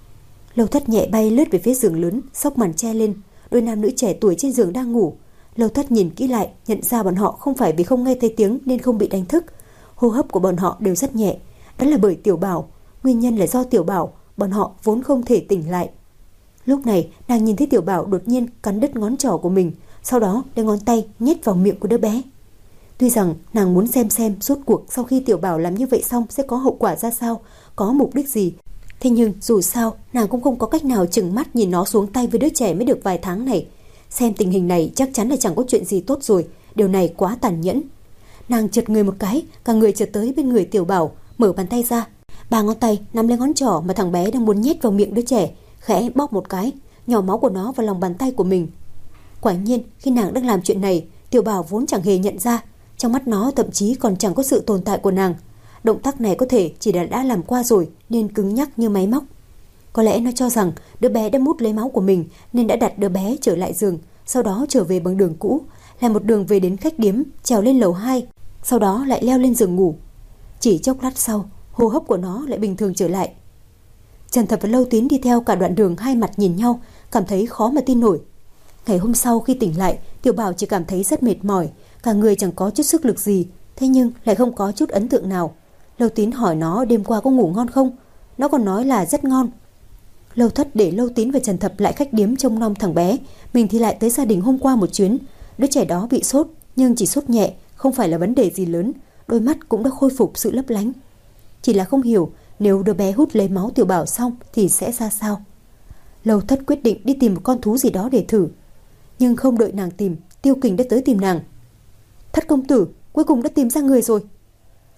Lâu Thất nhẹ bay lướt về phía giường lớn, xốc màn che lên. Đôi nam nữ trẻ tuổi trên giường đang ngủ. Lâu Thất nhìn kỹ lại, nhận ra bọn họ không phải vì không nghe thấy tiếng nên không bị đánh thức. Hô hấp của bọn họ đều rất nhẹ, đó là bởi Tiểu Bảo. Nguyên nhân là do Tiểu Bảo, bọn họ vốn không thể tỉnh lại. Lúc này nàng nhìn thấy Tiểu Bảo đột nhiên cắn đứt ngón trỏ của mình, sau đó lấy ngón tay nhét vào miệng của đứa bé. Tuy rằng nàng muốn xem xem rốt cuộc sau khi Tiểu Bảo làm như vậy xong sẽ có hậu quả ra sao, có mục đích gì, thế nhưng dù sao nàng cũng không có cách nào chừng mắt nhìn nó xuống tay với đứa trẻ mới được vài tháng này. Xem tình hình này chắc chắn là chẳng có chuyện gì tốt rồi, điều này quá tàn nhẫn. Nàng chợt người một cái, cả người chợt tới bên người Tiểu Bảo, mở bàn tay ra, ba ngón tay nắm lấy ngón trỏ mà thằng bé đang muốn nhét vào miệng đứa trẻ, khẽ bóp một cái, nhỏ máu của nó vào lòng bàn tay của mình. Quả nhiên khi nàng đang làm chuyện này, Tiểu Bảo vốn chẳng hề nhận ra, trong mắt nó thậm chí còn chẳng có sự tồn tại của nàng. Động tác này có thể chỉ là đã làm qua rồi nên cứng nhắc như máy móc. Có lẽ nó cho rằng đứa bé đã mút lấy máu của mình nên đã đặt đứa bé trở lại giường, sau đó trở về bằng đường cũ, là một đường về đến khách điếm, trèo lên lầu hai, sau đó lại leo lên giường ngủ. Chỉ chốc lát sau, hô hấp của nó lại bình thường trở lại. Trần Thập và Lâu Tín đi theo cả đoạn đường, hai mặt nhìn nhau, cảm thấy khó mà tin nổi. Ngày hôm sau khi tỉnh lại, Tiểu Bảo chỉ cảm thấy rất mệt mỏi, cả người chẳng có chút sức lực gì, thế nhưng lại không có chút ấn tượng nào. Lâu Tín hỏi nó đêm qua có ngủ ngon không, nó còn nói là rất ngon. Lâu Thất để Lâu Tín và Trần Thập lại khách điếm trông nom thằng bé, mình thì lại tới gia đình hôm qua một chuyến. Đứa trẻ đó bị sốt, nhưng chỉ sốt nhẹ, không phải là vấn đề gì lớn, đôi mắt cũng đã khôi phục sự lấp lánh. Chỉ là không hiểu nếu đứa bé hút lấy máu Tiểu Bảo xong thì sẽ ra sao. Lâu Thất quyết định đi tìm một con thú gì đó để thử, nhưng không đợi nàng tìm, Tiêu Kình đã tới tìm nàng. Thất công tử, cuối cùng đã tìm ra người rồi.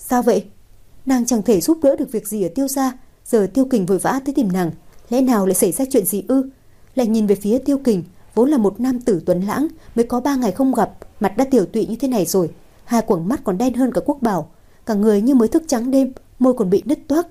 Sao vậy? Nàng chẳng thể giúp đỡ được việc gì ở Tiêu gia. Giờ Tiêu Kình vội vã tới tìm nàng, lẽ nào lại xảy ra chuyện gì ư? Lại nhìn về phía Tiêu Kình, vốn là một nam tử tuấn lãng, mới có ba ngày không gặp, mặt đã tiểu tụy như thế này rồi, hai quầng mắt còn đen hơn cả quốc bảo, cả người như mới thức trắng đêm, môi còn bị nứt toác.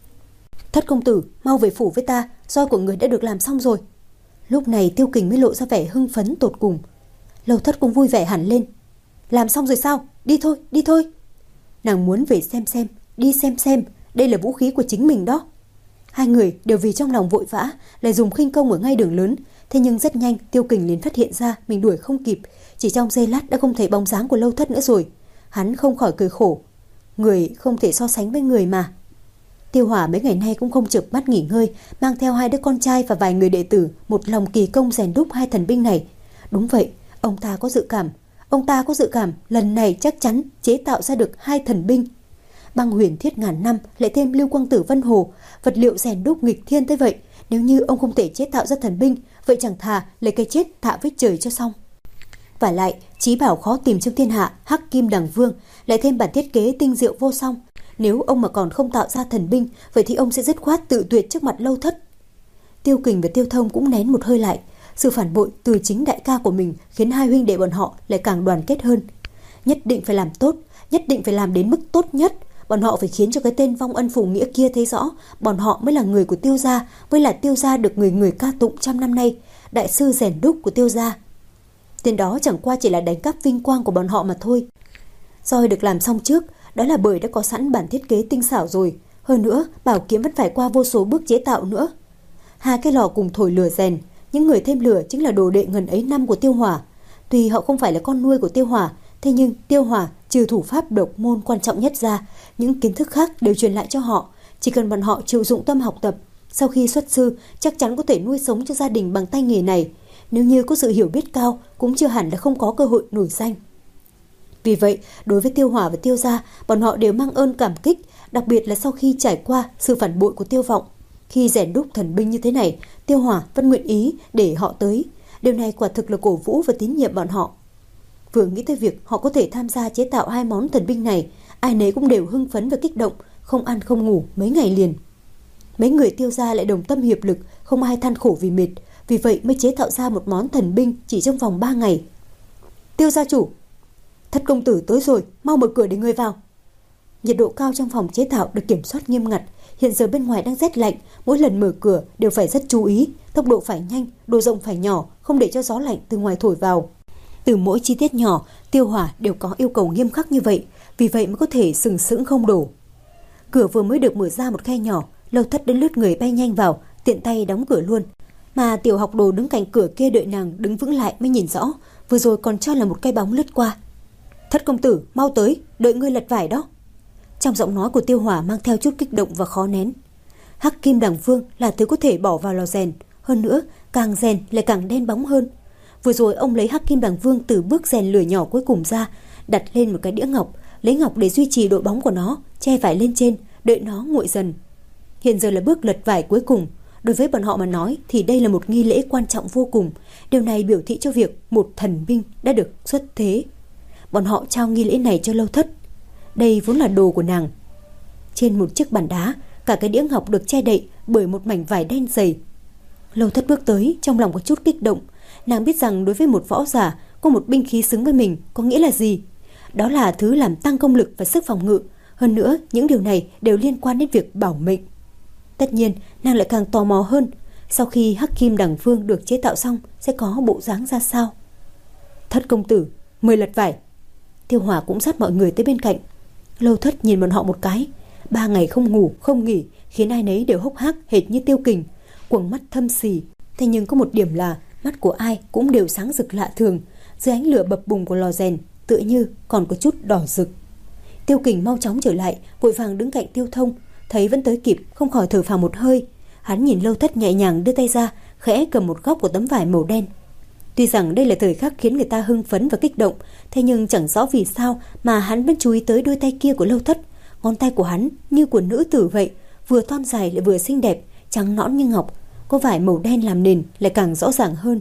Thất công tử, mau về phủ với ta, roi của người đã được làm xong rồi. Lúc này Tiêu Kình mới lộ ra vẻ hưng phấn tột cùng. Lâu Thất cũng vui vẻ hẳn lên. Làm xong rồi sao? Đi thôi, đi thôi. Nàng muốn về xem xem, đi xem xem, đây là vũ khí của chính mình đó. Hai người đều vì trong lòng vội vã, lại dùng khinh công ở ngay đường lớn. Thế nhưng rất nhanh Tiêu Kình liền phát hiện ra mình đuổi không kịp, chỉ trong giây lát đã không thấy bóng dáng của Lâu Thất nữa rồi. Hắn không khỏi cười khổ. Người không thể so sánh với người mà. Tiêu Hỏa mấy ngày nay cũng không chợp mắt nghỉ ngơi, mang theo hai đứa con trai và vài người đệ tử, một lòng kỳ công rèn đúc hai thần binh này. Đúng vậy, ông ta có dự cảm, ông ta có dự cảm lần này chắc chắn chế tạo ra được hai thần binh. Băng huyền thiết ngàn năm, lại thêm lưu quang tử Vân Hồ, vật liệu rèn đúc nghịch thiên tới vậy. Nếu như ông không thể chế tạo ra thần binh, vậy chẳng thà lấy cái chết thạ với trời cho xong. Và lại, chí bảo khó tìm trong thiên hạ, Hắc Kim Đằng Vương, lại thêm bản thiết kế tinh diệu vô song. Nếu ông mà còn không tạo ra thần binh, vậy thì ông sẽ dứt khoát tự tuyệt trước mặt Lâu Thất. Tiêu Kình và Tiêu Thông cũng nén một hơi lại. Sự phản bội từ chính đại ca của mình khiến hai huynh đệ bọn họ lại càng đoàn kết hơn. Nhất định phải làm tốt, nhất định phải làm đến mức tốt nhất. Bọn họ phải khiến cho cái tên vong ân phù nghĩa kia thấy rõ, bọn họ mới là người của Tiêu gia, mới là Tiêu gia được người người ca tụng trăm năm nay, đại sư rèn đúc của Tiêu gia. Tên đó chẳng qua chỉ là đánh cắp vinh quang của bọn họ mà thôi. Roi được làm xong trước, đó là bởi đã có sẵn bản thiết kế tinh xảo rồi. Hơn nữa, bảo kiếm vẫn phải qua vô số bước chế tạo nữa. Hai cái lò cùng thổi lửa rèn, những người thêm lửa chính là đồ đệ ngần ấy năm của Tiêu Hỏa. Tuy họ không phải là con nuôi của Tiêu Hỏa, thế nhưng Tiêu Hỏa trừ thủ pháp độc môn quan trọng nhất ra, những kiến thức khác đều truyền lại cho họ. Chỉ cần bọn họ chịu dụng tâm học tập, sau khi xuất sư chắc chắn có thể nuôi sống cho gia đình bằng tay nghề này. Nếu như có sự hiểu biết cao, cũng chưa hẳn là không có cơ hội nổi danh. Vì vậy, đối với Tiêu Hỏa và Tiêu gia, bọn họ đều mang ơn cảm kích, đặc biệt là sau khi trải qua sự phản bội của Tiêu Vọng. Khi rèn đúc thần binh như thế này, Tiêu Hỏa vẫn nguyện ý để họ tới. Điều này quả thực là cổ vũ và tín nhiệm bọn họ. Vừa nghĩ tới việc họ có thể tham gia chế tạo hai món thần binh này, ai nấy cũng đều hưng phấn và kích động, không ăn không ngủ mấy ngày liền. Mấy người Tiêu gia lại đồng tâm hiệp lực, không ai than khổ vì mệt, vì vậy mới chế tạo ra một món thần binh chỉ trong vòng ba ngày. Tiêu gia chủ, Thất công tử tới rồi, mau mở cửa để người vào. Nhiệt độ cao trong phòng chế tạo được kiểm soát nghiêm ngặt. Hiện giờ bên ngoài đang rét lạnh, mỗi lần mở cửa đều phải rất chú ý, tốc độ phải nhanh, độ rộng phải nhỏ, không để cho gió lạnh từ ngoài thổi vào. Từ mỗi chi tiết nhỏ, Tiêu Hỏa đều có yêu cầu nghiêm khắc như vậy, vì vậy mới có thể sừng sững không đổ. Cửa vừa mới được mở ra một khe nhỏ, Lâu Thất đến lướt người bay nhanh vào, tiện tay đóng cửa luôn. Mà tiểu học đồ đứng cạnh cửa kia đợi nàng đứng vững lại mới nhìn rõ, vừa rồi còn cho là một cái bóng lướt qua. Thất công tử, mau tới, đợi ngươi lật vải đó. Trong giọng nói của Tiêu Hỏa mang theo chút kích động và khó nén. Hắc Kim Đằng Vương là thứ có thể bỏ vào lò rèn, hơn nữa càng rèn lại càng đen bóng hơn. Vừa rồi ông lấy Hắc Kim Đằng Vương từ bước rèn lửa nhỏ cuối cùng ra, đặt lên một cái đĩa ngọc, lấy ngọc để duy trì độ bóng của nó, che vải lên trên, đợi nó nguội dần. Hiện giờ là bước lật vải cuối cùng. Đối với bọn họ mà nói thì đây là một nghi lễ quan trọng vô cùng. Điều này biểu thị cho việc một thần binh đã được xuất thế. Bọn họ trao nghi lễ này cho Lâu Thất. Đây vốn là đồ của nàng. Trên một chiếc bàn đá, cả cái đĩa ngọc được che đậy bởi một mảnh vải đen dày. Lâu Thất bước tới, trong lòng có chút kích động. Nàng biết rằng đối với một võ giả, có một binh khí xứng với mình có nghĩa là gì. Đó là thứ làm tăng công lực và sức phòng ngự. Hơn nữa, những điều này đều liên quan đến việc bảo mệnh. Tất nhiên, nàng lại càng tò mò hơn. Sau khi Hắc Kim Đằng Vương được chế tạo xong, sẽ có bộ dáng ra sao? Thất công tử, mời lật vải. Tiêu Hỏa cũng dắt mọi người tới bên cạnh. Lâu Thất nhìn bọn họ một cái. Ba ngày không ngủ, không nghỉ, khiến ai nấy đều hốc hác hệt như Tiêu Kình, quầng mắt thâm xì. Thế nhưng có một điểm là mắt của ai cũng đều sáng rực lạ thường, dưới ánh lửa bập bùng của lò rèn, tựa như còn có chút đỏ rực. Tiêu Kình mau chóng trở lại, vội vàng đứng cạnh Tiêu Thông, thấy vẫn tới kịp, không khỏi thở phào một hơi. Hắn nhìn Lâu Thất nhẹ nhàng đưa tay ra, khẽ cầm một góc của tấm vải màu đen. Tuy rằng đây là thời khắc khiến người ta hưng phấn và kích động, thế nhưng chẳng rõ vì sao mà hắn vẫn chú ý tới đôi tay kia của Lâu Thất. Ngón tay của hắn như của nữ tử vậy, vừa thon dài lại vừa xinh đẹp, trắng nõn như ngọc, có vải màu đen làm nền lại càng rõ ràng hơn.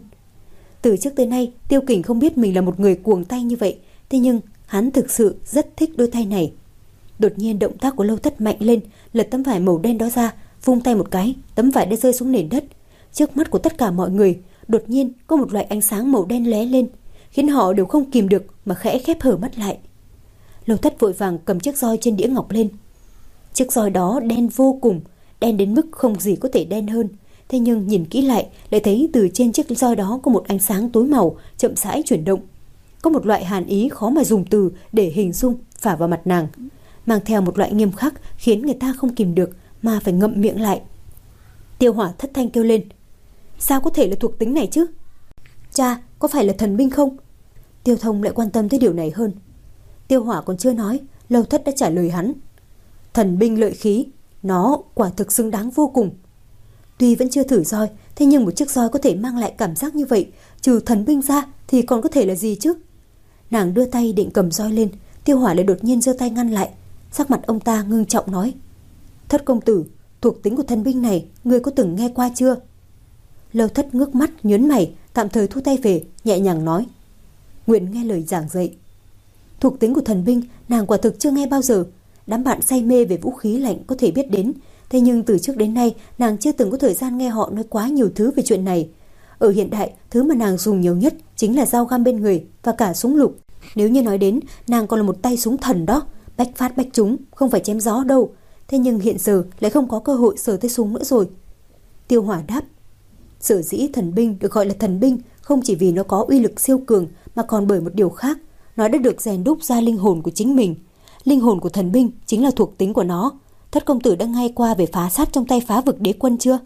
Từ trước tới nay, Tiêu Kình không biết mình là một người cuồng tay như vậy, thế nhưng hắn thực sự rất thích đôi tay này. Đột nhiên động tác của Lâu Thất mạnh lên, lật tấm vải màu đen đó ra, vung tay một cái, tấm vải đã rơi xuống nền đất. Trước mắt của tất cả mọi người, đột nhiên có một loại ánh sáng màu đen lóe lên, khiến họ đều không kìm được mà khẽ khép hở mắt lại. Lâu Thất vội vàng cầm chiếc roi trên đĩa ngọc lên. Chiếc roi đó đen vô cùng, đen đến mức không gì có thể đen hơn. Thế nhưng nhìn kỹ lại, lại thấy từ trên chiếc roi đó có một ánh sáng tối màu chậm rãi chuyển động. Có một loại hàn ý khó mà dùng từ để hình dung phả vào mặt nàng, mang theo một loại nghiêm khắc khiến người ta không kìm được mà phải ngậm miệng lại. Tiêu Hỏa thất thanh kêu lên: sao có thể là thuộc tính này chứ? Cha, có phải là thần binh không? Tiêu Thông lại quan tâm tới điều này hơn. Tiêu Hỏa còn chưa nói, Lâu Thất đã trả lời hắn: thần binh lợi khí, nó quả thực xứng đáng vô cùng. Tuy vẫn chưa thử roi, thế nhưng một chiếc roi có thể mang lại cảm giác như vậy, trừ thần binh ra thì còn có thể là gì chứ? Nàng đưa tay định cầm roi lên, Tiêu Hỏa lại đột nhiên giơ tay ngăn lại. Sắc mặt ông ta ngưng trọng nói: Thất công tử, thuộc tính của thần binh này ngươi có từng nghe qua chưa? Lâu Thất ngước mắt nhướng mày, tạm thời thu tay về, nhẹ nhàng nói: nguyện nghe lời giảng dạy. Thuộc tính của thần binh nàng quả thực chưa nghe bao giờ. Đám bạn say mê về vũ khí lạnh có thể biết đến, thế nhưng từ trước đến nay nàng chưa từng có thời gian nghe họ nói quá nhiều thứ về chuyện này. Ở hiện đại, thứ mà nàng dùng nhiều nhất chính là dao găm bên người và cả súng lục. Nếu như nói đến, nàng còn là một tay súng thần đó, bách phát bách trúng, không phải chém gió đâu. Thế nhưng hiện giờ lại không có cơ hội sờ tới súng nữa rồi. Tiêu Hỏa đáp: sở dĩ thần binh được gọi là thần binh không chỉ vì nó có uy lực siêu cường, mà còn bởi một điều khác, nó đã được rèn đúc ra linh hồn của chính mình. Linh hồn của thần binh chính là thuộc tính của nó. Thất công tử đã nghe qua về phá sát trong tay Phá Vực Đế Quân chưa?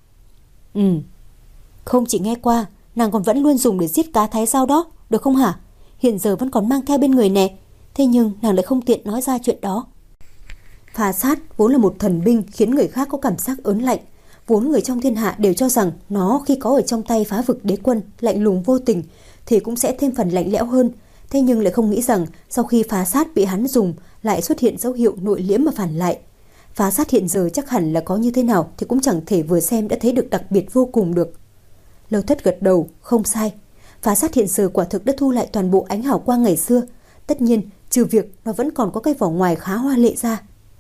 Ừ, không chỉ nghe qua, nàng còn vẫn luôn dùng để giết cá thái dao đó, được không hả? Hiện giờ vẫn còn mang theo bên người nè. Thế nhưng nàng lại không tiện nói ra chuyện đó. Phá sát vốn là một thần binh khiến người khác có cảm giác ớn lạnh. Vốn người trong thiên hạ đều cho rằng nó khi có ở trong tay Phá Vực Đế Quân lạnh lùng vô tình thì cũng sẽ thêm phần lạnh lẽo hơn. Thế nhưng lại không nghĩ rằng sau khi phá sát bị hắn dùng lại xuất hiện dấu hiệu nội liễm mà phản lại. Phá sát hiện giờ chắc hẳn là có như thế nào thì cũng chẳng thể vừa xem đã thấy được đặc biệt vô cùng được. Lâu Thất gật đầu, không sai. Phá sát hiện giờ quả thực đã thu lại toàn bộ ánh hào quang ngày xưa. Tất nhiên, trừ việc nó vẫn còn có cái vỏ ngoài khá hoa lệ ra.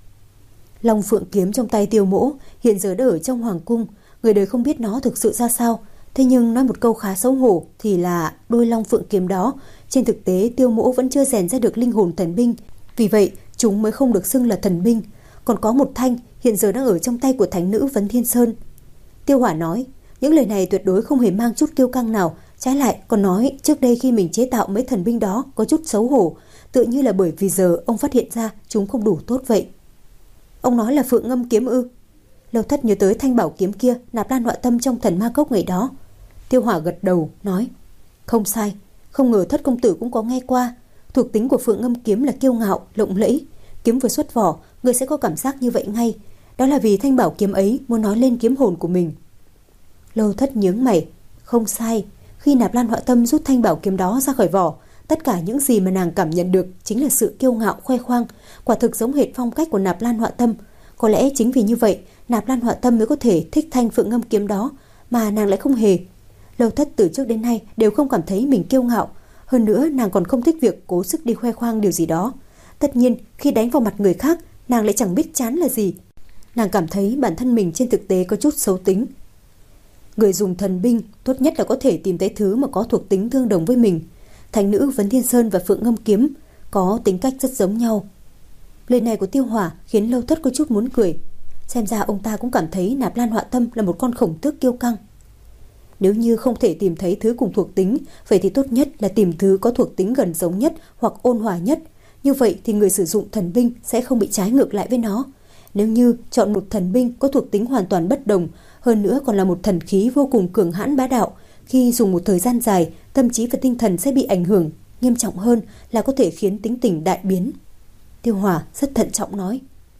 Long phượng kiếm trong tay Tiêu Mỗ hiện giờ đã ở trong hoàng cung. Người đời không biết nó thực sự ra sao. Thế nhưng nói một câu khá xấu hổ thì là đôi long phượng kiếm đó, trên thực tế Tiêu Mỗ vẫn chưa rèn ra được linh hồn thần binh. Vì vậy, chúng mới không được xưng là thần binh. Còn có một thanh hiện giờ đang ở trong tay của thánh nữ Vấn Thiên Sơn. Tiêu Hỏa nói, những lời này tuyệt đối không hề mang chút kiêu căng nào. Trái lại còn nói trước đây khi mình chế tạo mấy thần binh đó có chút xấu hổ, tự như là bởi vì giờ ông phát hiện ra chúng không đủ tốt vậy. Ông nói là Phượng Ngâm kiếm ư? Lâu Thất nhớ tới thanh bảo kiếm kia Nạp Lan Họa Tâm trong Thần Ma Cốc ngày đó. Tiêu Hỏa gật đầu nói, không sai, không ngờ Thất công tử cũng có nghe qua. Thuộc tính của Phượng Ngâm kiếm là kiêu ngạo, lộng lẫy. Kiếm vừa xuất vỏ, người sẽ có cảm giác như vậy ngay. Đó là vì thanh bảo kiếm ấy muốn nói lên kiếm hồn của mình. Lâu Thất nhướng mày, không sai. Khi Nạp Lan Họa Tâm rút thanh bảo kiếm đó ra khỏi vỏ, tất cả những gì mà nàng cảm nhận được chính là sự kiêu ngạo khoe khoang, quả thực giống hệt phong cách của Nạp Lan Họa Tâm. Có lẽ chính vì như vậy, Nạp Lan Họa Tâm mới có thể thích thanh Phượng Ngâm kiếm đó, mà nàng lại không hề. Lâu Thất từ trước đến nay đều không cảm thấy mình kiêu ngạo, hơn nữa nàng còn không thích việc cố sức đi khoe khoang điều gì đó. Tất nhiên, khi đánh vào mặt người khác, nàng lại chẳng biết chán là gì. Nàng cảm thấy bản thân mình trên thực tế có chút xấu tính. Người dùng thần binh tốt nhất là có thể tìm thấy thứ mà có thuộc tính tương đồng với mình. Thánh nữ Vấn Thiên Sơn và Phượng Ngâm kiếm có tính cách rất giống nhau. Lời này của Tiêu Hỏa khiến Lâu Thất có chút muốn cười. Xem ra ông ta cũng cảm thấy Nạp Lan Họa Tâm là một con khổng tước kiêu căng. Nếu như không thể tìm thấy thứ cùng thuộc tính, vậy thì tốt nhất là tìm thứ có thuộc tính gần giống nhất hoặc ôn hòa nhất. Như vậy thì người sử dụng thần binh sẽ không bị trái ngược lại với nó. Nếu như chọn một thần binh có thuộc tính hoàn toàn bất đồng, hơn nữa còn là một thần khí vô cùng cường hãn bá đạo, khi dùng một thời gian dài, tâm trí và tinh thần sẽ bị ảnh hưởng, nghiêm trọng hơn là có thể khiến tính tình đại biến. Tiêu Hỏa rất thận trọng nói.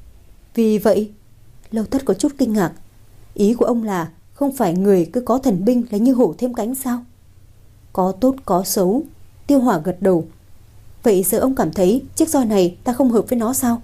Vì vậy, Lâu Thất có chút kinh ngạc. Ý của ông là không phải người cứ có thần binh là như hổ thêm cánh sao? Có tốt có xấu. Tiêu Hỏa gật đầu. Vậy giờ ông cảm thấy chiếc roi này ta không hợp với nó sao?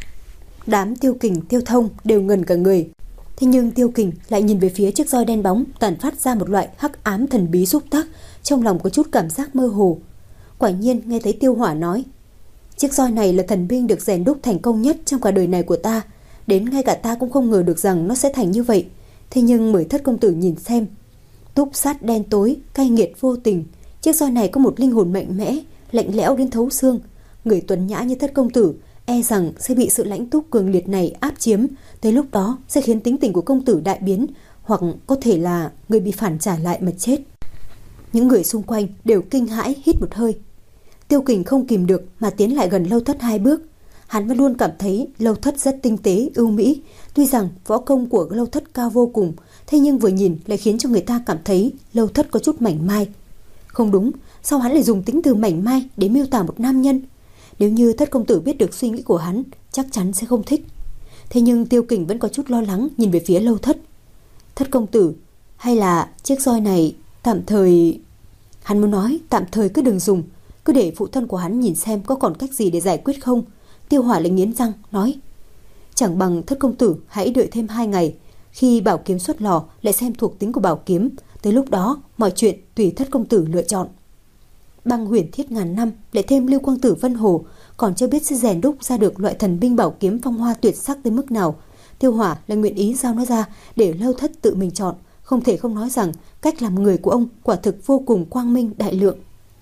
Đám Tiêu Kình, Tiêu Thông đều ngẩn cả người. Thế nhưng Tiêu Kình lại nhìn về phía chiếc roi đen bóng tản phát ra một loại hắc ám thần bí xúc tác, trong lòng có chút cảm giác mơ hồ. Quả nhiên nghe thấy Tiêu Hỏa nói, Chiếc roi này là thần binh được rèn đúc thành công nhất trong cả đời này của ta. Đến ngay cả ta cũng không ngờ được rằng nó sẽ thành như vậy. Thế nhưng mời Thất công tử nhìn xem. Túc sắt đen tối, cay nghiệt vô tình. Chiếc roi này có một linh hồn mạnh mẽ, lạnh lẽo đến thấu xương. Người tuấn nhã như Thất công tử e rằng sẽ bị sự lãnh túc cường liệt này áp chiếm. Tới lúc đó sẽ khiến tính tình của công tử đại biến, hoặc có thể là người bị phản trả lại mà chết. Những người xung quanh đều kinh hãi hít một hơi. Tiêu Kình không kìm được mà tiến lại gần Lâu Thất hai bước. Hắn vẫn luôn cảm thấy Lâu Thất rất tinh tế, ưu mỹ. Tuy rằng võ công của Lâu Thất cao vô cùng, thế nhưng vừa nhìn lại khiến cho người ta cảm thấy Lâu Thất có chút mảnh mai. Không đúng, sao hắn lại dùng tính từ mảnh mai để miêu tả một nam nhân? Nếu như Thất công tử biết được suy nghĩ của hắn, chắc chắn sẽ không thích. Thế nhưng Tiêu Kình vẫn có chút lo lắng nhìn về phía Lâu Thất. Thất công tử, hay là chiếc roi này tạm thời... Hắn muốn nói tạm thời cứ đừng dùng, cứ để phụ thân của hắn nhìn xem có còn cách gì để giải quyết không. Tiêu Hỏa lại nghiến răng nói, chẳng bằng Thất công tử hãy đợi thêm hai ngày, khi bảo kiếm xuất lò lại xem thuộc tính của bảo kiếm, tới lúc đó mọi chuyện tùy Thất công tử lựa chọn. Băng huyền thiết ngàn năm lại thêm lưu quang tử Vân Hồ, còn chưa biết sẽ rèn đúc ra được loại thần binh bảo kiếm phong hoa tuyệt sắc tới mức nào. Tiêu Hỏa lại nguyện ý giao nó ra để Lâu Thất tự mình chọn, không thể không nói rằng cách làm người của ông quả thực vô cùng quang minh đại lượng.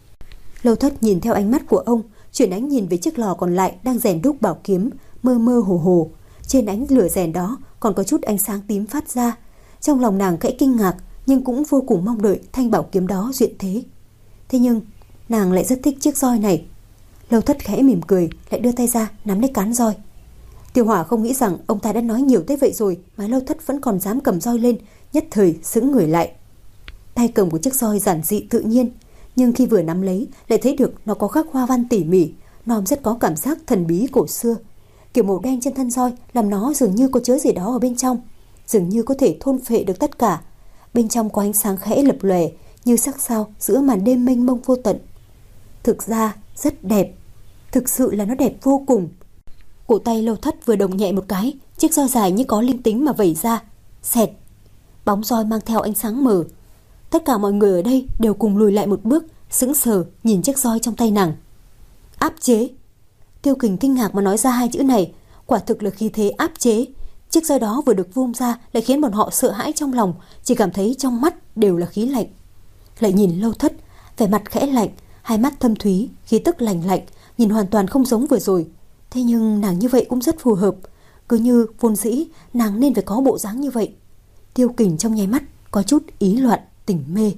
Lâu Thất nhìn theo ánh mắt của ông, chuyển ánh nhìn về chiếc lò còn lại đang rèn đúc bảo kiếm, mơ mơ hồ hồ. Trên ánh lửa rèn đó còn có chút ánh sáng tím phát ra. Trong lòng nàng khẽ kinh ngạc, nhưng cũng vô cùng mong đợi thanh bảo kiếm đó duyện thế. Thế nhưng nàng lại rất thích chiếc roi này. Lâu Thất khẽ mỉm cười, lại đưa tay ra nắm lấy cán roi. Tiêu Hỏa không nghĩ rằng ông ta đã nói nhiều tới vậy rồi mà Lâu Thất vẫn còn dám cầm roi lên, nhất thời sững người lại. Tay cầm của chiếc roi giản dị tự nhiên, nhưng khi vừa nắm lấy lại thấy được nó có khắc hoa văn tỉ mỉ, nó rất có cảm giác thần bí cổ xưa. Kiểu màu đen trên thân roi làm nó dường như có chứa gì đó ở bên trong, dường như có thể thôn phệ được tất cả. Bên trong có ánh sáng khẽ lập lòe như sắc sao giữa màn đêm mênh mông vô tận. Thực ra rất đẹp, thực sự là nó đẹp vô cùng. Cổ tay Lâu Thất vừa động nhẹ một cái, chiếc roi dài như có linh tính mà vẩy ra, xẹt. Bóng roi mang theo ánh sáng mờ. Tất cả mọi người ở đây đều cùng lùi lại một bước, sững sờ nhìn chiếc roi trong tay nàng. Áp chế. Tiêu Kình kinh ngạc mà nói ra hai chữ này, quả thực là khí thế áp chế. Chiếc roi đó vừa được vung ra lại khiến bọn họ sợ hãi trong lòng, chỉ cảm thấy trong mắt đều là khí lạnh. Lại nhìn Lâu Thất, vẻ mặt khẽ lạnh, hai mắt thâm thúy, khí tức lạnh lạnh, nhìn hoàn toàn không giống vừa rồi. Thế nhưng nàng như vậy cũng rất phù hợp, cứ như vốn dĩ nàng nên phải có bộ dáng như vậy. Tiêu Kình trong nháy mắt có chút ý loạn, tỉnh mê.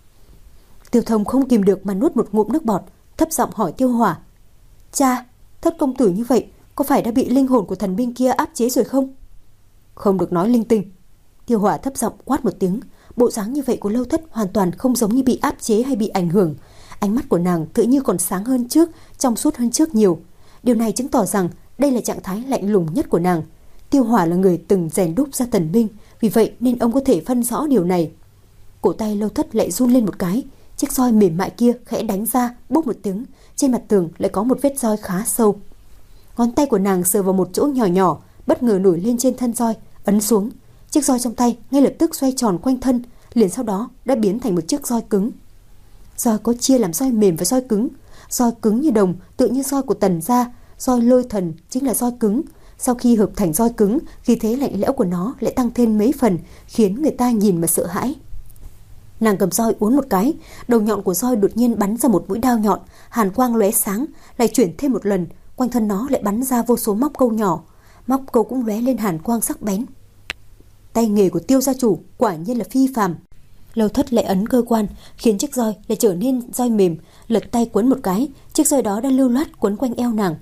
Tiêu Thông không kìm được mà nuốt một ngụm nước bọt, thấp giọng hỏi Tiêu Hỏa, cha, Thất công tử như vậy có phải đã bị linh hồn của thần binh kia áp chế rồi không? Không được nói linh tinh. Tiêu Hỏa thấp giọng quát một tiếng. Bộ dáng như vậy của Lâu Thất hoàn toàn không giống như bị áp chế hay bị ảnh hưởng. Ánh mắt của nàng tự như còn sáng hơn trước, trong suốt hơn trước nhiều. Điều này chứng tỏ rằng đây là trạng thái lạnh lùng nhất của nàng. Tiêu Hỏa là người từng rèn đúc ra thần binh, vì vậy nên ông có thể phân rõ điều này. Cổ tay Lâu Thất lại run lên một cái, chiếc roi mềm mại kia khẽ đánh ra, bốp một tiếng, trên mặt tường lại có một vết roi khá sâu. Ngón tay của nàng sờ vào một chỗ nhỏ nhỏ, bất ngờ nổi lên trên thân roi, ấn xuống. Chiếc roi trong tay ngay lập tức xoay tròn quanh thân, liền sau đó đã biến thành một chiếc roi cứng. Roi có chia làm roi mềm và roi cứng. Roi cứng như đồng, tự như roi của Tần gia, roi Lôi Thần chính là roi cứng. Sau khi hợp thành roi cứng, khí thế lạnh lẽo của nó lại tăng thêm mấy phần, khiến người ta nhìn mà sợ hãi. Nàng cầm roi uốn một cái, đầu nhọn của roi đột nhiên bắn ra một mũi đao nhọn, hàn quang lóe sáng, lại chuyển thêm một lần, quanh thân nó lại bắn ra vô số móc câu nhỏ, móc câu cũng lóe lên hàn quang sắc bén. Tay nghề của Tiêu gia chủ quả nhiên là phi phàm. Lâu Thất lại ấn cơ quan, khiến chiếc roi lại trở nên roi mềm, lật tay quấn một cái, chiếc roi đó đã lưu loát quấn quanh eo nàng.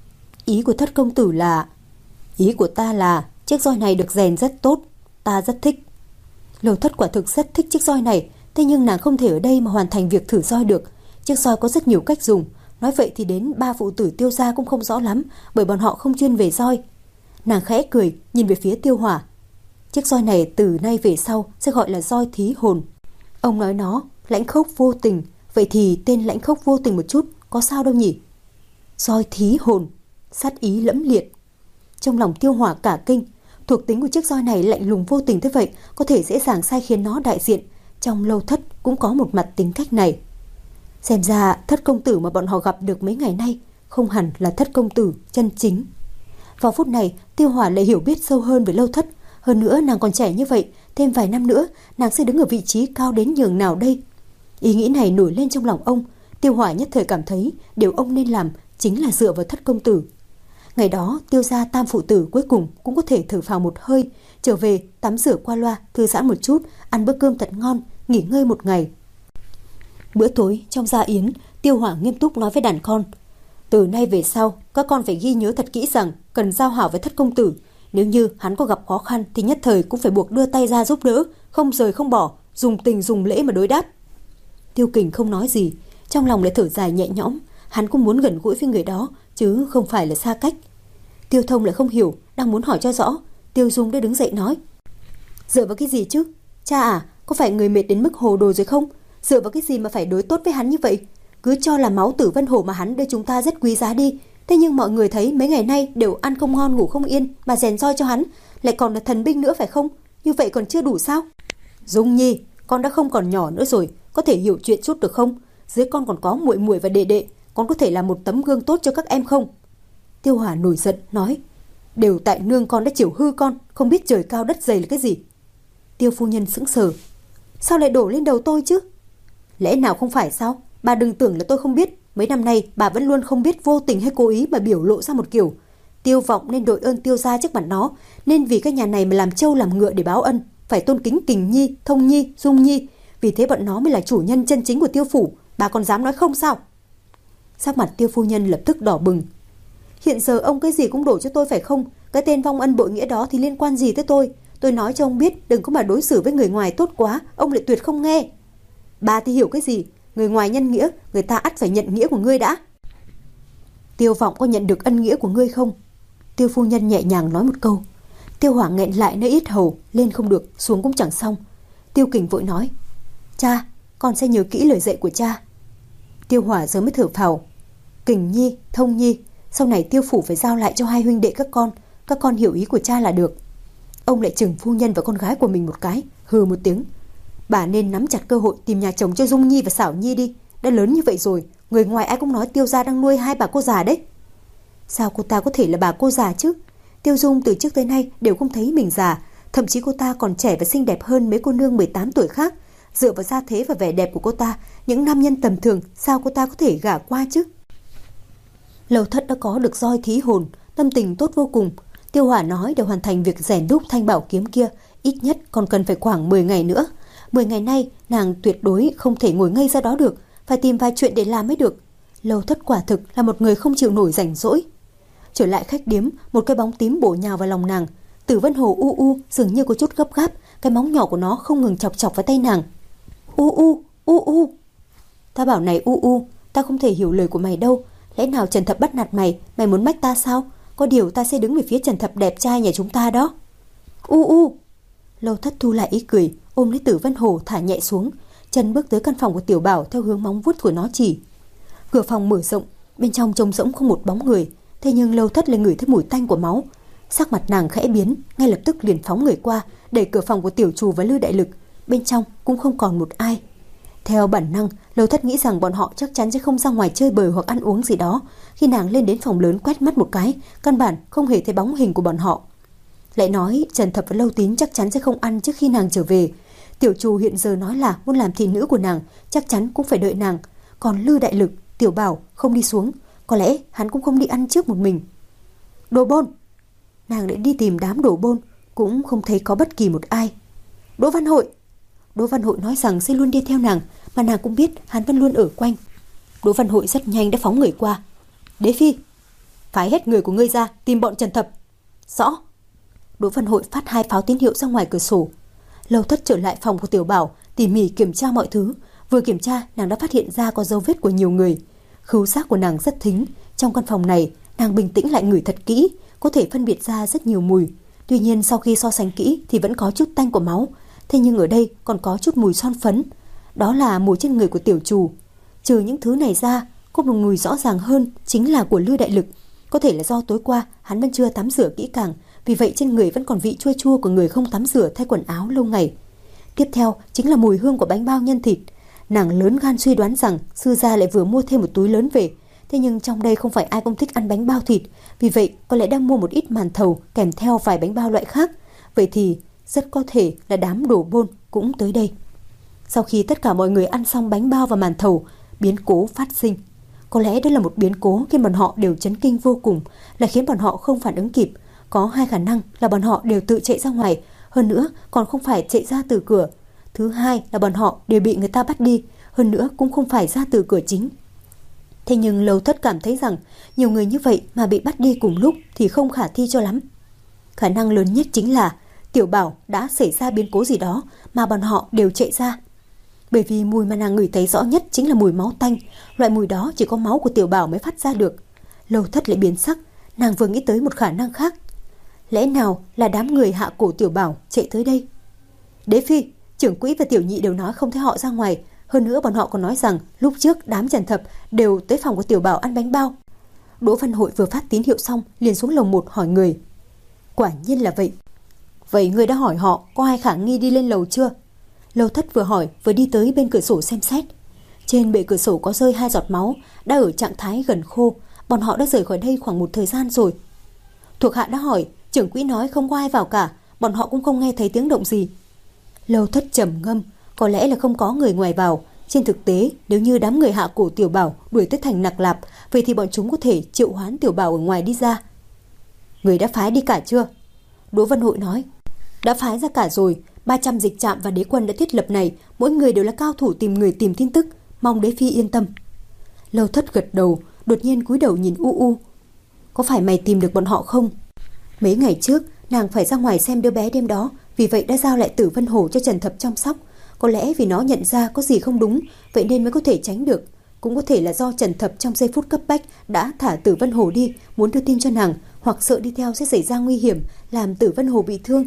Ý của Thất công tử là... Ý của ta là chiếc roi này được rèn rất tốt, ta rất thích. Lâu Thất quả thực rất thích chiếc roi này, thế nhưng nàng không thể ở đây mà hoàn thành việc thử roi được. Chiếc roi có rất nhiều cách dùng, nói vậy thì đến ba phụ tử Tiêu gia cũng không rõ lắm, bởi bọn họ không chuyên về roi. Nàng khẽ cười, nhìn về phía Tiêu Hỏa. Chiếc roi này từ nay về sau sẽ gọi là roi thí hồn. Ông nói nó lãnh khốc vô tình, vậy thì tên lãnh khốc vô tình một chút có sao đâu nhỉ? Roi thí hồn, sát ý lẫm liệt. Trong lòng Tiêu Hỏa cả kinh, thuộc tính của chiếc roi này lạnh lùng vô tình thế vậy, có thể dễ dàng sai khiến nó đại diện. Trong Lâu Thất cũng có một mặt tính cách này. Xem ra Thất công tử mà bọn họ gặp được mấy ngày nay không hẳn là Thất công tử chân chính. Vào phút này, Tiêu Hỏa lại hiểu biết sâu hơn về Lâu Thất. Hơn nữa nàng còn trẻ như vậy, thêm vài năm nữa nàng sẽ đứng ở vị trí cao đến nhường nào đây? Ý nghĩ này nổi lên trong lòng ông. Tiêu Hỏa nhất thời cảm thấy điều ông nên làm chính là dựa vào Thất công tử. Ngày đó Tiêu gia tam phụ tử cuối cùng cũng có thể thở phào một hơi, trở về tắm rửa qua loa, thư giãn một chút, ăn bữa cơm thật ngon, nghỉ ngơi một ngày. Bữa tối trong gia yến, Tiêu Hỏa nghiêm túc nói với đàn con: từ nay về sau, các con phải ghi nhớ thật kỹ rằng cần giao hảo với Thất công tử. Nếu như hắn có gặp khó khăn thì nhất thời cũng phải buộc đưa tay ra giúp đỡ, không rời không bỏ, dùng tình dùng lễ mà đối đáp. Tiêu Kình không nói gì, trong lòng lại thở dài nhẹ nhõm. Hắn cũng muốn gần gũi với người đó, chứ không phải là xa cách. Tiêu Thông lại không hiểu, đang muốn hỏi cho rõ. Tiêu Dung đã đứng dậy nói: dựa vào cái gì chứ? Cha à, có phải người mệt đến mức hồ đồ rồi không? Dựa vào cái gì mà phải đối tốt với hắn như vậy? Cứ cho là máu tử Vân Hổ mà hắn đưa chúng ta rất quý giá đi. Thế nhưng mọi người thấy mấy ngày nay đều ăn không ngon ngủ không yên mà rèn roi cho hắn, lại còn là thần binh nữa phải không? Như vậy còn chưa đủ sao? Dung Nhi, con đã không còn nhỏ nữa rồi, có thể hiểu chuyện chút được không? Dưới con còn có muội muội và đệ đệ, con có thể là một tấm gương tốt cho các em không? Tiêu Hỏa nổi giận nói: đều tại nương con đã chiều hư con, không biết trời cao đất dày là cái gì. Tiêu phu nhân sững sờ: sao lại đổ lên đầu tôi chứ? Lẽ nào không phải sao? Bà đừng tưởng là tôi không biết. Mấy năm nay bà vẫn luôn không biết vô tình hay cố ý mà biểu lộ ra một kiểu. Tiêu Vọng nên đội ơn Tiêu gia trước mặt nó, nên vì cái nhà này mà làm trâu làm ngựa để báo ân, phải tôn kính Kình Nhi, Thông Nhi, Dung Nhi. Vì thế bọn nó mới là chủ nhân chân chính của Tiêu phủ. Bà còn dám nói không sao? Sắc mặt Tiêu phu nhân lập tức đỏ bừng. Hiện giờ ông cái gì cũng đổ cho tôi phải không? Cái tên vong ân bội nghĩa đó thì liên quan gì tới tôi? Tôi nói cho ông biết, đừng có mà đối xử với người ngoài tốt quá, ông lại tuyệt không nghe. Bà thì hiểu cái gì? Người ngoài nhân nghĩa, người ta ắt phải nhận nghĩa của ngươi đã. Tiêu Vọng có nhận được ân nghĩa của ngươi không? Tiêu phu nhân nhẹ nhàng nói một câu. Tiêu Hỏa nghẹn lại nơi yết hầu, lên không được, xuống cũng chẳng xong. Tiêu Kình vội nói: cha, con sẽ nhớ kỹ lời dạy của cha. Tiêu Hỏa giờ mới thở phào. Kình Nhi, Thông Nhi, sau này Tiêu phủ phải giao lại cho hai huynh đệ các con. Các con hiểu ý của cha là được. Ông lại chừng phu nhân và con gái của mình một cái, hừ một tiếng. Bà nên nắm chặt cơ hội tìm nhà chồng cho Dung Nhi và Xảo Nhi đi. Đã lớn như vậy rồi, người ngoài ai cũng nói Tiêu gia đang nuôi hai bà cô già đấy. Sao cô ta có thể là bà cô già chứ? Tiêu Dung từ trước tới nay đều không thấy mình già, thậm chí cô ta còn trẻ và xinh đẹp hơn mấy cô nương mười tám tuổi khác. Dựa vào gia thế và vẻ đẹp của cô ta, những nam nhân tầm thường sao cô ta có thể gả qua chứ? Lâu Thất đã có được roi thí hồn, tâm tình tốt vô cùng. Tiêu Hỏa nói để hoàn thành việc rèn đúc thanh bảo kiếm kia, ít nhất còn cần phải khoảng mười ngày nữa. mười ngày nay nàng tuyệt đối không thể ngồi ngây ra đó được, phải tìm vài chuyện để làm mới được. Lâu Thất quả thực là một người không chịu nổi rảnh rỗi. Trở lại khách điếm, một cái bóng tím bổ nhào vào lòng nàng. Tử Vân Hồ u u dường như có chút gấp gáp, cái móng nhỏ của nó không ngừng chọc chọc vào tay nàng. U u u u. Ta bảo này u u, ta không thể hiểu lời của mày đâu. Lẽ nào Trần Thập bắt nạt mày, mày muốn mách ta sao? Có điều ta sẽ đứng về phía Trần Thập đẹp trai nhà chúng ta đó. U u. Lâu Thất thu lại ý cười, ôm lấy Tử Vân Hồ thả nhẹ xuống, chân bước tới căn phòng của Tiểu Bảo theo hướng móng vuốt của nó chỉ. Cửa phòng mở rộng, bên trong trông rỗng không một bóng người, thế nhưng Lâu Thất lại ngửi thấy mùi tanh của máu. Sắc mặt nàng khẽ biến, ngay lập tức liền phóng người qua, đẩy cửa phòng của Tiểu Trù và Lư Đại Lực. Bên trong cũng không còn một ai. Theo bản năng, Lâu Thất nghĩ rằng bọn họ chắc chắn sẽ không ra ngoài chơi bời hoặc ăn uống gì đó. Khi nàng lên đến phòng lớn quét mắt một cái, căn bản không hề thấy bóng hình của bọn họ. Lại nói Trần Thập và Lâu Tín chắc chắn sẽ không ăn trước khi nàng trở về. Tiểu Trù hiện giờ nói là muốn làm thị nữ của nàng, chắc chắn cũng phải đợi nàng. Còn Lư Đại Lực, Tiểu Bảo không đi xuống, có lẽ hắn cũng không đi ăn trước một mình. Đồ Bôn. Nàng lại đi tìm đám Đồ Bôn, cũng không thấy có bất kỳ một ai. Đỗ Văn Hội. Đỗ Văn Hội nói rằng sẽ luôn đi theo nàng, mà nàng cũng biết hắn vẫn luôn ở quanh. Đỗ Văn Hội rất nhanh đã phóng người qua. Đế Phi, phái hết người của ngươi ra tìm bọn Trần Thập. Rõ. Đỗ Văn Hội phát hai pháo tín hiệu ra ngoài cửa sổ. Lâu Thất trở lại phòng của Tiểu Bảo, tỉ mỉ kiểm tra mọi thứ. Vừa kiểm tra, nàng đã phát hiện ra có dấu vết của nhiều người. Khứu giác của nàng rất thính. Trong căn phòng này, nàng bình tĩnh lại ngửi thật kỹ, có thể phân biệt ra rất nhiều mùi. Tuy nhiên sau khi so sánh kỹ thì vẫn có chút tanh của máu. Thế nhưng ở đây còn có chút mùi son phấn. Đó là mùi trên người của Tiểu Trù. Trừ những thứ này ra, có một mùi rõ ràng hơn chính là của Lư Đại Lực. Có thể là do tối qua hắn vẫn chưa tắm rửa kỹ càng, vì vậy trên người vẫn còn vị chua chua của người không tắm rửa thay quần áo lâu ngày. Tiếp theo chính là mùi hương của bánh bao nhân thịt. Nàng lớn gan suy đoán rằng sư gia lại vừa mua thêm một túi lớn về. Thế nhưng trong đây không phải ai cũng thích ăn bánh bao thịt, vì vậy có lẽ đang mua một ít màn thầu kèm theo vài bánh bao loại khác. Vậy thì rất có thể là đám đổ bôn cũng tới đây. Sau khi tất cả mọi người ăn xong bánh bao và màn thầu, biến cố phát sinh. Có lẽ đó là một biến cố khiến bọn họ đều chấn kinh vô cùng, là khiến bọn họ không phản ứng kịp. Có hai khả năng là bọn họ đều tự chạy ra ngoài, hơn nữa còn không phải chạy ra từ cửa. Thứ hai là bọn họ đều bị người ta bắt đi, hơn nữa cũng không phải ra từ cửa chính. Thế nhưng Lâu Thất cảm thấy rằng nhiều người như vậy mà bị bắt đi cùng lúc thì không khả thi cho lắm. Khả năng lớn nhất chính là Tiểu Bảo đã xảy ra biến cố gì đó mà bọn họ đều chạy ra. Bởi vì mùi mà nàng ngửi thấy rõ nhất chính là mùi máu tanh, loại mùi đó chỉ có máu của Tiểu Bảo mới phát ra được. Lâu Thất lại biến sắc, nàng vừa nghĩ tới một khả năng khác. Lẽ nào là đám người hạ cổ Tiểu Bảo chạy tới đây? Đế Phi, trưởng quỹ và tiểu nhị đều nói không thấy họ ra ngoài. Hơn nữa bọn họ còn nói rằng lúc trước đám Trần Thập đều tới phòng của Tiểu Bảo ăn bánh bao. Đỗ Văn Hội vừa phát tín hiệu xong liền xuống lầu một hỏi người. Quả nhiên là vậy. Vậy người đã hỏi họ có ai khả nghi đi lên lầu chưa? Lâu Thất vừa hỏi vừa đi tới bên cửa sổ xem xét. Trên bệ cửa sổ có rơi hai giọt máu, đã ở trạng thái gần khô. Bọn họ đã rời khỏi đây khoảng một thời gian rồi. Thuộc hạ đã hỏi, trưởng quỹ nói không có ai vào cả, bọn họ cũng không nghe thấy tiếng động gì. Lâu Thất trầm ngâm, có lẽ là không có người ngoài vào. Trên thực tế, nếu như đám người hạ cổ Tiểu Bảo đuổi tới thành Nặc Lạp, vậy thì bọn chúng có thể triệu hoán Tiểu Bảo ở ngoài đi ra. Người đã phái đi cả chưa? Đỗ Văn Hội nói. Đã phái ra cả rồi, ba trăm dịch trạm và đế quân đã thiết lập này, mỗi người đều là cao thủ tìm người tìm tin tức, mong Đế Phi yên tâm. Lâu Thất gật đầu, đột nhiên cúi đầu nhìn U U. Có phải mày tìm được bọn họ không? Mấy ngày trước, nàng phải ra ngoài xem đứa bé đêm đó, vì vậy đã giao lại Tử Vân Hổ cho Trần Thập chăm sóc. Có lẽ vì nó nhận ra có gì không đúng, vậy nên mới có thể tránh được. Cũng có thể là do Trần Thập trong giây phút cấp bách đã thả Tử Vân Hổ đi, muốn đưa tin cho nàng, hoặc sợ đi theo sẽ xảy ra nguy hiểm, làm Tử Vân Hổ bị thương.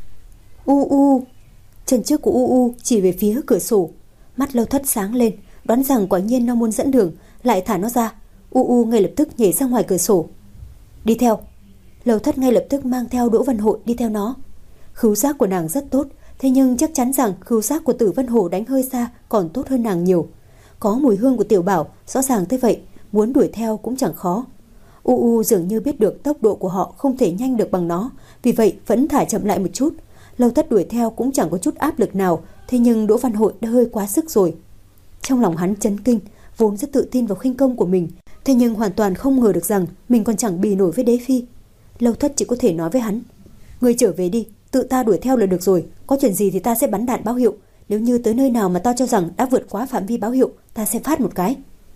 U U. Chân trước của U U chỉ về phía cửa sổ. Mắt Lâu Thất sáng lên, đoán rằng quả nhiên nó muốn dẫn đường, lại thả nó ra. U U ngay lập tức nhảy ra ngoài cửa sổ. Đi theo. Lâu Thất ngay lập tức mang theo Đỗ Văn Hội đi theo nó. Khứu giác của nàng rất tốt, thế nhưng chắc chắn rằng khứu giác của Tử Vân Hổ đánh hơi xa còn tốt hơn nàng nhiều. Có mùi hương của Tiểu Bảo, rõ ràng thế vậy, muốn đuổi theo cũng chẳng khó. U U dường như biết được tốc độ của họ không thể nhanh được bằng nó, vì vậy vẫn thả chậm lại một chút. Lâu Thất đuổi theo cũng chẳng có chút áp lực nào, thế nhưng Đỗ Văn Hội đã hơi quá sức rồi. Trong lòng hắn chấn kinh, vốn rất tự tin vào khinh công của mình, thế nhưng hoàn toàn không ngờ được rằng mình còn chẳng bì nổi với Đế Phi. Lâu Thất chỉ có thể nói với hắn, ngươi trở về đi, tự ta đuổi theo là được rồi, có chuyện gì thì ta sẽ bắn đạn báo hiệu, nếu như tới nơi nào mà ta cho rằng đã vượt quá phạm vi báo hiệu, ta sẽ phát một cái.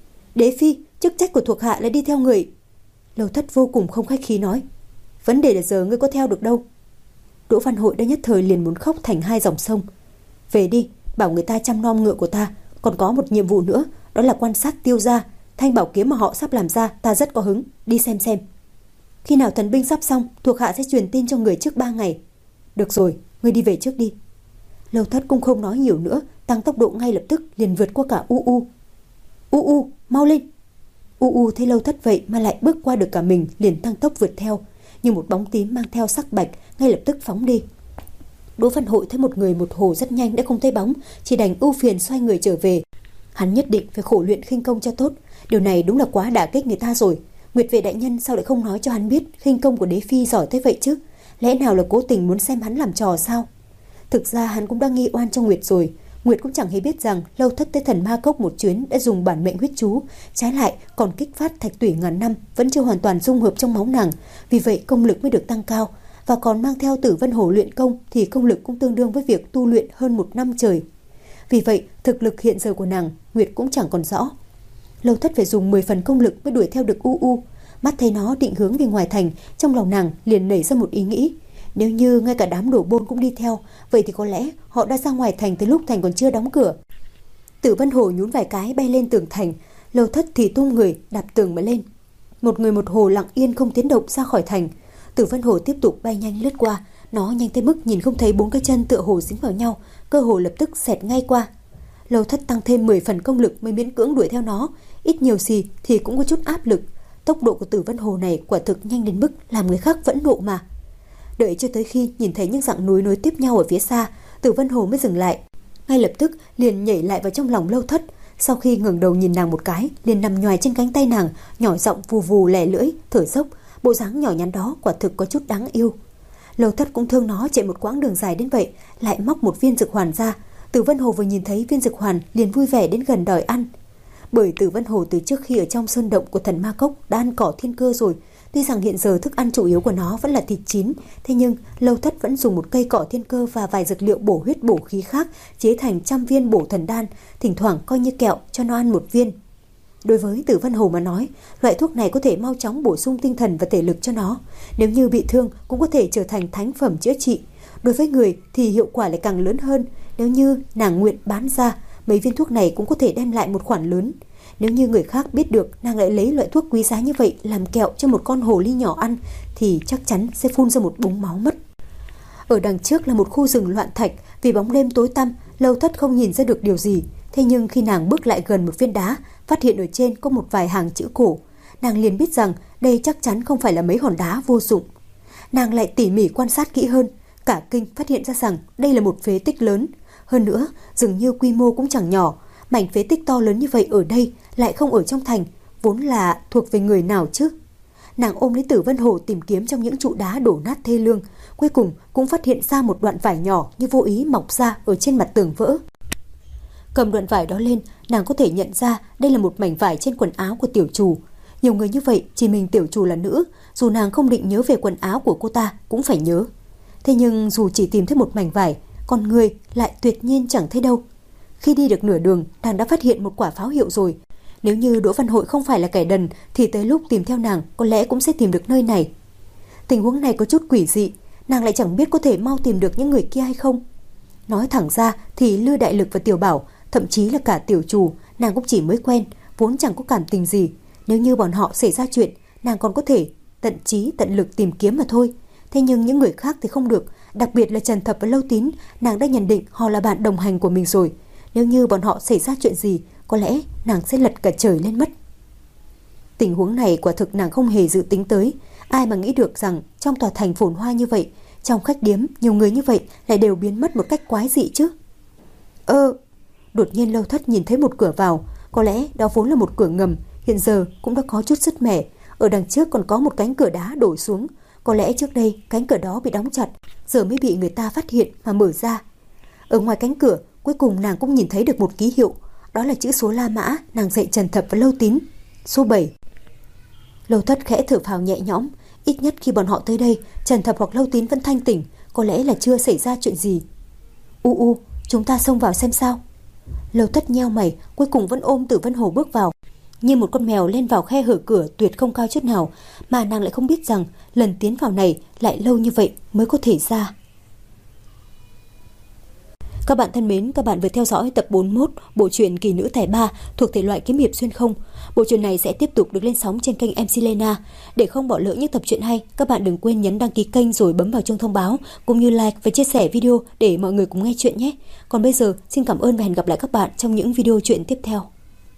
Đế Phi, chức trách của thuộc hạ là đi theo người. Lâu Thất vô cùng không khách khí nói, vấn đề là giờ ngươi có theo được đâu. Đỗ Văn Hội đã nhất thời liền muốn khóc thành hai dòng sông. Về đi, bảo người ta chăm nom ngựa của ta, còn có một nhiệm vụ nữa, đó là quan sát Tiêu gia, thanh bảo kiếm mà họ sắp làm ra, ta rất có hứng, đi xem xem. Khi nào thần binh sắp xong, thuộc hạ sẽ truyền tin cho người trước ba ngày. Được rồi, ngươi đi về trước đi. Lâu Thất cũng không nói nhiều nữa, tăng tốc độ ngay lập tức liền vượt qua cả U U. U U, mau lên. U U thấy Lâu Thất vậy mà lại bước qua được cả mình, liền tăng tốc vượt theo, như một bóng tím mang theo sắc bạch, ngay lập tức phóng đi. Đỗ Văn Hội thấy một người một hồ rất nhanh đã không thấy bóng, chỉ đành ưu phiền xoay người trở về. Hắn nhất định phải khổ luyện khinh công cho tốt, điều này đúng là quá đả kích người ta rồi. Nguyệt Vệ đại nhân sao lại không nói cho hắn biết khinh công của Đế Phi giỏi thế vậy chứ? Lẽ nào là cố tình muốn xem hắn làm trò sao? Thực ra hắn cũng đã nghi oan cho Nguyệt rồi. Nguyệt cũng chẳng hề biết rằng Lâu Thất tới Thần Ma Cốc một chuyến đã dùng bản mệnh huyết chú, trái lại còn kích phát thạch tủy ngàn năm vẫn chưa hoàn toàn dung hợp trong máu nàng, vì vậy công lực mới được tăng cao, và còn mang theo Tử Vân Hổ luyện công thì công lực cũng tương đương với việc tu luyện hơn một năm trời. Vì vậy thực lực hiện giờ của nàng Nguyệt cũng chẳng còn rõ. Lâu Thất phải dùng mười phần công lực mới đuổi theo được U U. Mắt thấy nó định hướng về ngoài thành, trong lòng nàng liền nảy ra một ý nghĩ. Nếu như ngay cả đám đổ bôn cũng đi theo, vậy thì có lẽ họ đã ra ngoài thành tới lúc thành còn chưa đóng cửa. Tử Vân Hổ nhún vài cái bay lên tường thành, Lâu Thất thì tung người đạp tường mà lên. Một người một hồ lặng yên không tiến động ra khỏi thành. Tử Vân Hổ tiếp tục bay nhanh lướt qua, nó nhanh tới mức nhìn không thấy bốn cái chân tựa hồ dính vào nhau, cơ hồ lập tức xẹt ngay qua. Lâu Thất tăng thêm mười phần công lực mới miễn cưỡng đuổi theo nó, ít nhiều gì thì cũng có chút áp lực. Tốc độ của Tử Vân Hồ này quả thực nhanh đến mức làm người khác vẫn nộ mà. Đợi cho tới khi nhìn thấy những dãy núi nối tiếp nhau ở phía xa, Tử Vân Hồ mới dừng lại. Ngay lập tức liền nhảy lại vào trong lòng Lâu Thất, Sau khi ngẩng đầu nhìn nàng một cái, liền nằm nhoài trên cánh tay nàng, nhỏ giọng vù vù lẻ lưỡi, thở dốc. Bộ dáng nhỏ nhắn đó quả thực có chút đáng yêu. Lâu Thất cũng thương nó chạy một quãng đường dài đến vậy, lại móc một viên dược hoàn ra. Tử Vân Hồ vừa nhìn thấy viên dược hoàn liền vui vẻ đến gần đòi ăn. Bởi Tử Vân Hồ từ trước khi ở trong sơn động của thần ma cốc đã ăn cỏ thiên cơ rồi. Tuy rằng hiện giờ thức ăn chủ yếu của nó vẫn là thịt chín, thế nhưng Lâu Thất vẫn dùng một cây cỏ thiên cơ và vài dược liệu bổ huyết bổ khí khác chế thành trăm viên bổ thần đan, thỉnh thoảng coi như kẹo cho nó ăn một viên. Đối với Tử Vân Hồ mà nói, loại thuốc này có thể mau chóng bổ sung tinh thần và thể lực cho nó. Nếu như bị thương cũng có thể trở thành thánh phẩm chữa trị. Đối với người thì hiệu quả lại càng lớn hơn. Nếu như nàng nguyện bán ra, mấy viên thuốc này cũng có thể đem lại một khoản lớn. Nếu như người khác biết được nàng lại lấy loại thuốc quý giá như vậy làm kẹo cho một con hồ ly nhỏ ăn, thì chắc chắn sẽ phun ra một búng máu mất. Ở đằng trước là một khu rừng loạn thạch, vì bóng đêm tối tăm, Lâu Thất không nhìn ra được điều gì. Thế nhưng khi nàng bước lại gần một viên đá, phát hiện ở trên có một vài hàng chữ cổ, nàng liền biết rằng đây chắc chắn không phải là mấy hòn đá vô dụng. Nàng lại tỉ mỉ quan sát kỹ hơn, cả kinh phát hiện ra rằng đây là một phế tích lớn. Hơn nữa, dường như quy mô cũng chẳng nhỏ. Mảnh phế tích to lớn như vậy ở đây lại không ở trong thành, vốn là thuộc về người nào chứ? Nàng ôm lấy Tử Vân Hồ tìm kiếm trong những trụ đá đổ nát thê lương, cuối cùng cũng phát hiện ra một đoạn vải nhỏ như vô ý mọc ra ở trên mặt tường vỡ. Cầm đoạn vải đó lên, nàng có thể nhận ra đây là một mảnh vải trên quần áo của tiểu chủ. Nhiều người như vậy, chỉ mình tiểu chủ là nữ, dù nàng không định nhớ về quần áo của cô ta cũng phải nhớ. Thế nhưng dù chỉ tìm thấy một mảnh vải, con người lại tuyệt nhiên chẳng thấy đâu. Khi đi được nửa đường, nàng đã phát hiện một quả pháo hiệu rồi. Nếu như Đỗ Văn Hội không phải là kẻ đần, thì tới lúc tìm theo nàng có lẽ cũng sẽ tìm được nơi này. Tình huống này có chút quỷ dị, nàng lại chẳng biết có thể mau tìm được những người kia hay không. Nói thẳng ra thì Lư Đại Lực và Tiểu Bảo, thậm chí là cả tiểu chủ, nàng cũng chỉ mới quen, vốn chẳng có cảm tình gì. Nếu như bọn họ xảy ra chuyện, nàng còn có thể tận trí tận lực tìm kiếm mà thôi. Thế nhưng những người khác thì không được, đặc biệt là Trần Thập và Lâu Tín, nàng đã nhận định họ là bạn đồng hành của mình rồi. Nếu như bọn họ xảy ra chuyện gì, có lẽ nàng sẽ lật cả trời lên mất. Tình huống này quả thực nàng không hề dự tính tới. Ai mà nghĩ được rằng trong tòa thành phồn hoa như vậy, trong khách điếm nhiều người như vậy lại đều biến mất một cách quái dị chứ. Ơ, đột nhiên Lâu Thất nhìn thấy một cửa vào, có lẽ đó vốn là một cửa ngầm, hiện giờ cũng đã có chút sứt mẻ. Ở đằng trước còn có một cánh cửa đá đổ xuống, có lẽ trước đây cánh cửa đó bị đóng chặt, giờ mới bị người ta phát hiện mà mở ra. Ở ngoài cánh cửa, cuối cùng nàng cũng nhìn thấy được một ký hiệu, đó là chữ số La Mã nàng dạy Trần Thập và Lâu Tín, số bảy. Lâu Thất khẽ thở phào nhẹ nhõm, ít nhất khi bọn họ tới đây, Trần Thập hoặc Lâu Tín vẫn thanh tỉnh, có lẽ là chưa xảy ra chuyện gì. U u, chúng ta xông vào xem sao. Lâu Thất nheo mày, cuối cùng vẫn ôm Tử Vân Hồ bước vào, như một con mèo lên vào khe hở cửa tuyệt không cao chút nào, mà nàng lại không biết rằng lần tiến vào này lại lâu như vậy mới có thể ra. Các bạn thân mến, các bạn vừa theo dõi tập bốn mươi mốt bộ truyện Kỳ Nữ Tài Ba thuộc thể loại kiếm hiệp xuyên không. Bộ truyện này sẽ tiếp tục được lên sóng trên kênh em xê Lena. Để không bỏ lỡ những tập truyện hay, các bạn đừng quên nhấn đăng ký kênh rồi bấm vào chuông thông báo, cũng như like và chia sẻ video để mọi người cùng nghe chuyện nhé. Còn bây giờ, xin cảm ơn và hẹn gặp lại các bạn trong những video truyện tiếp theo.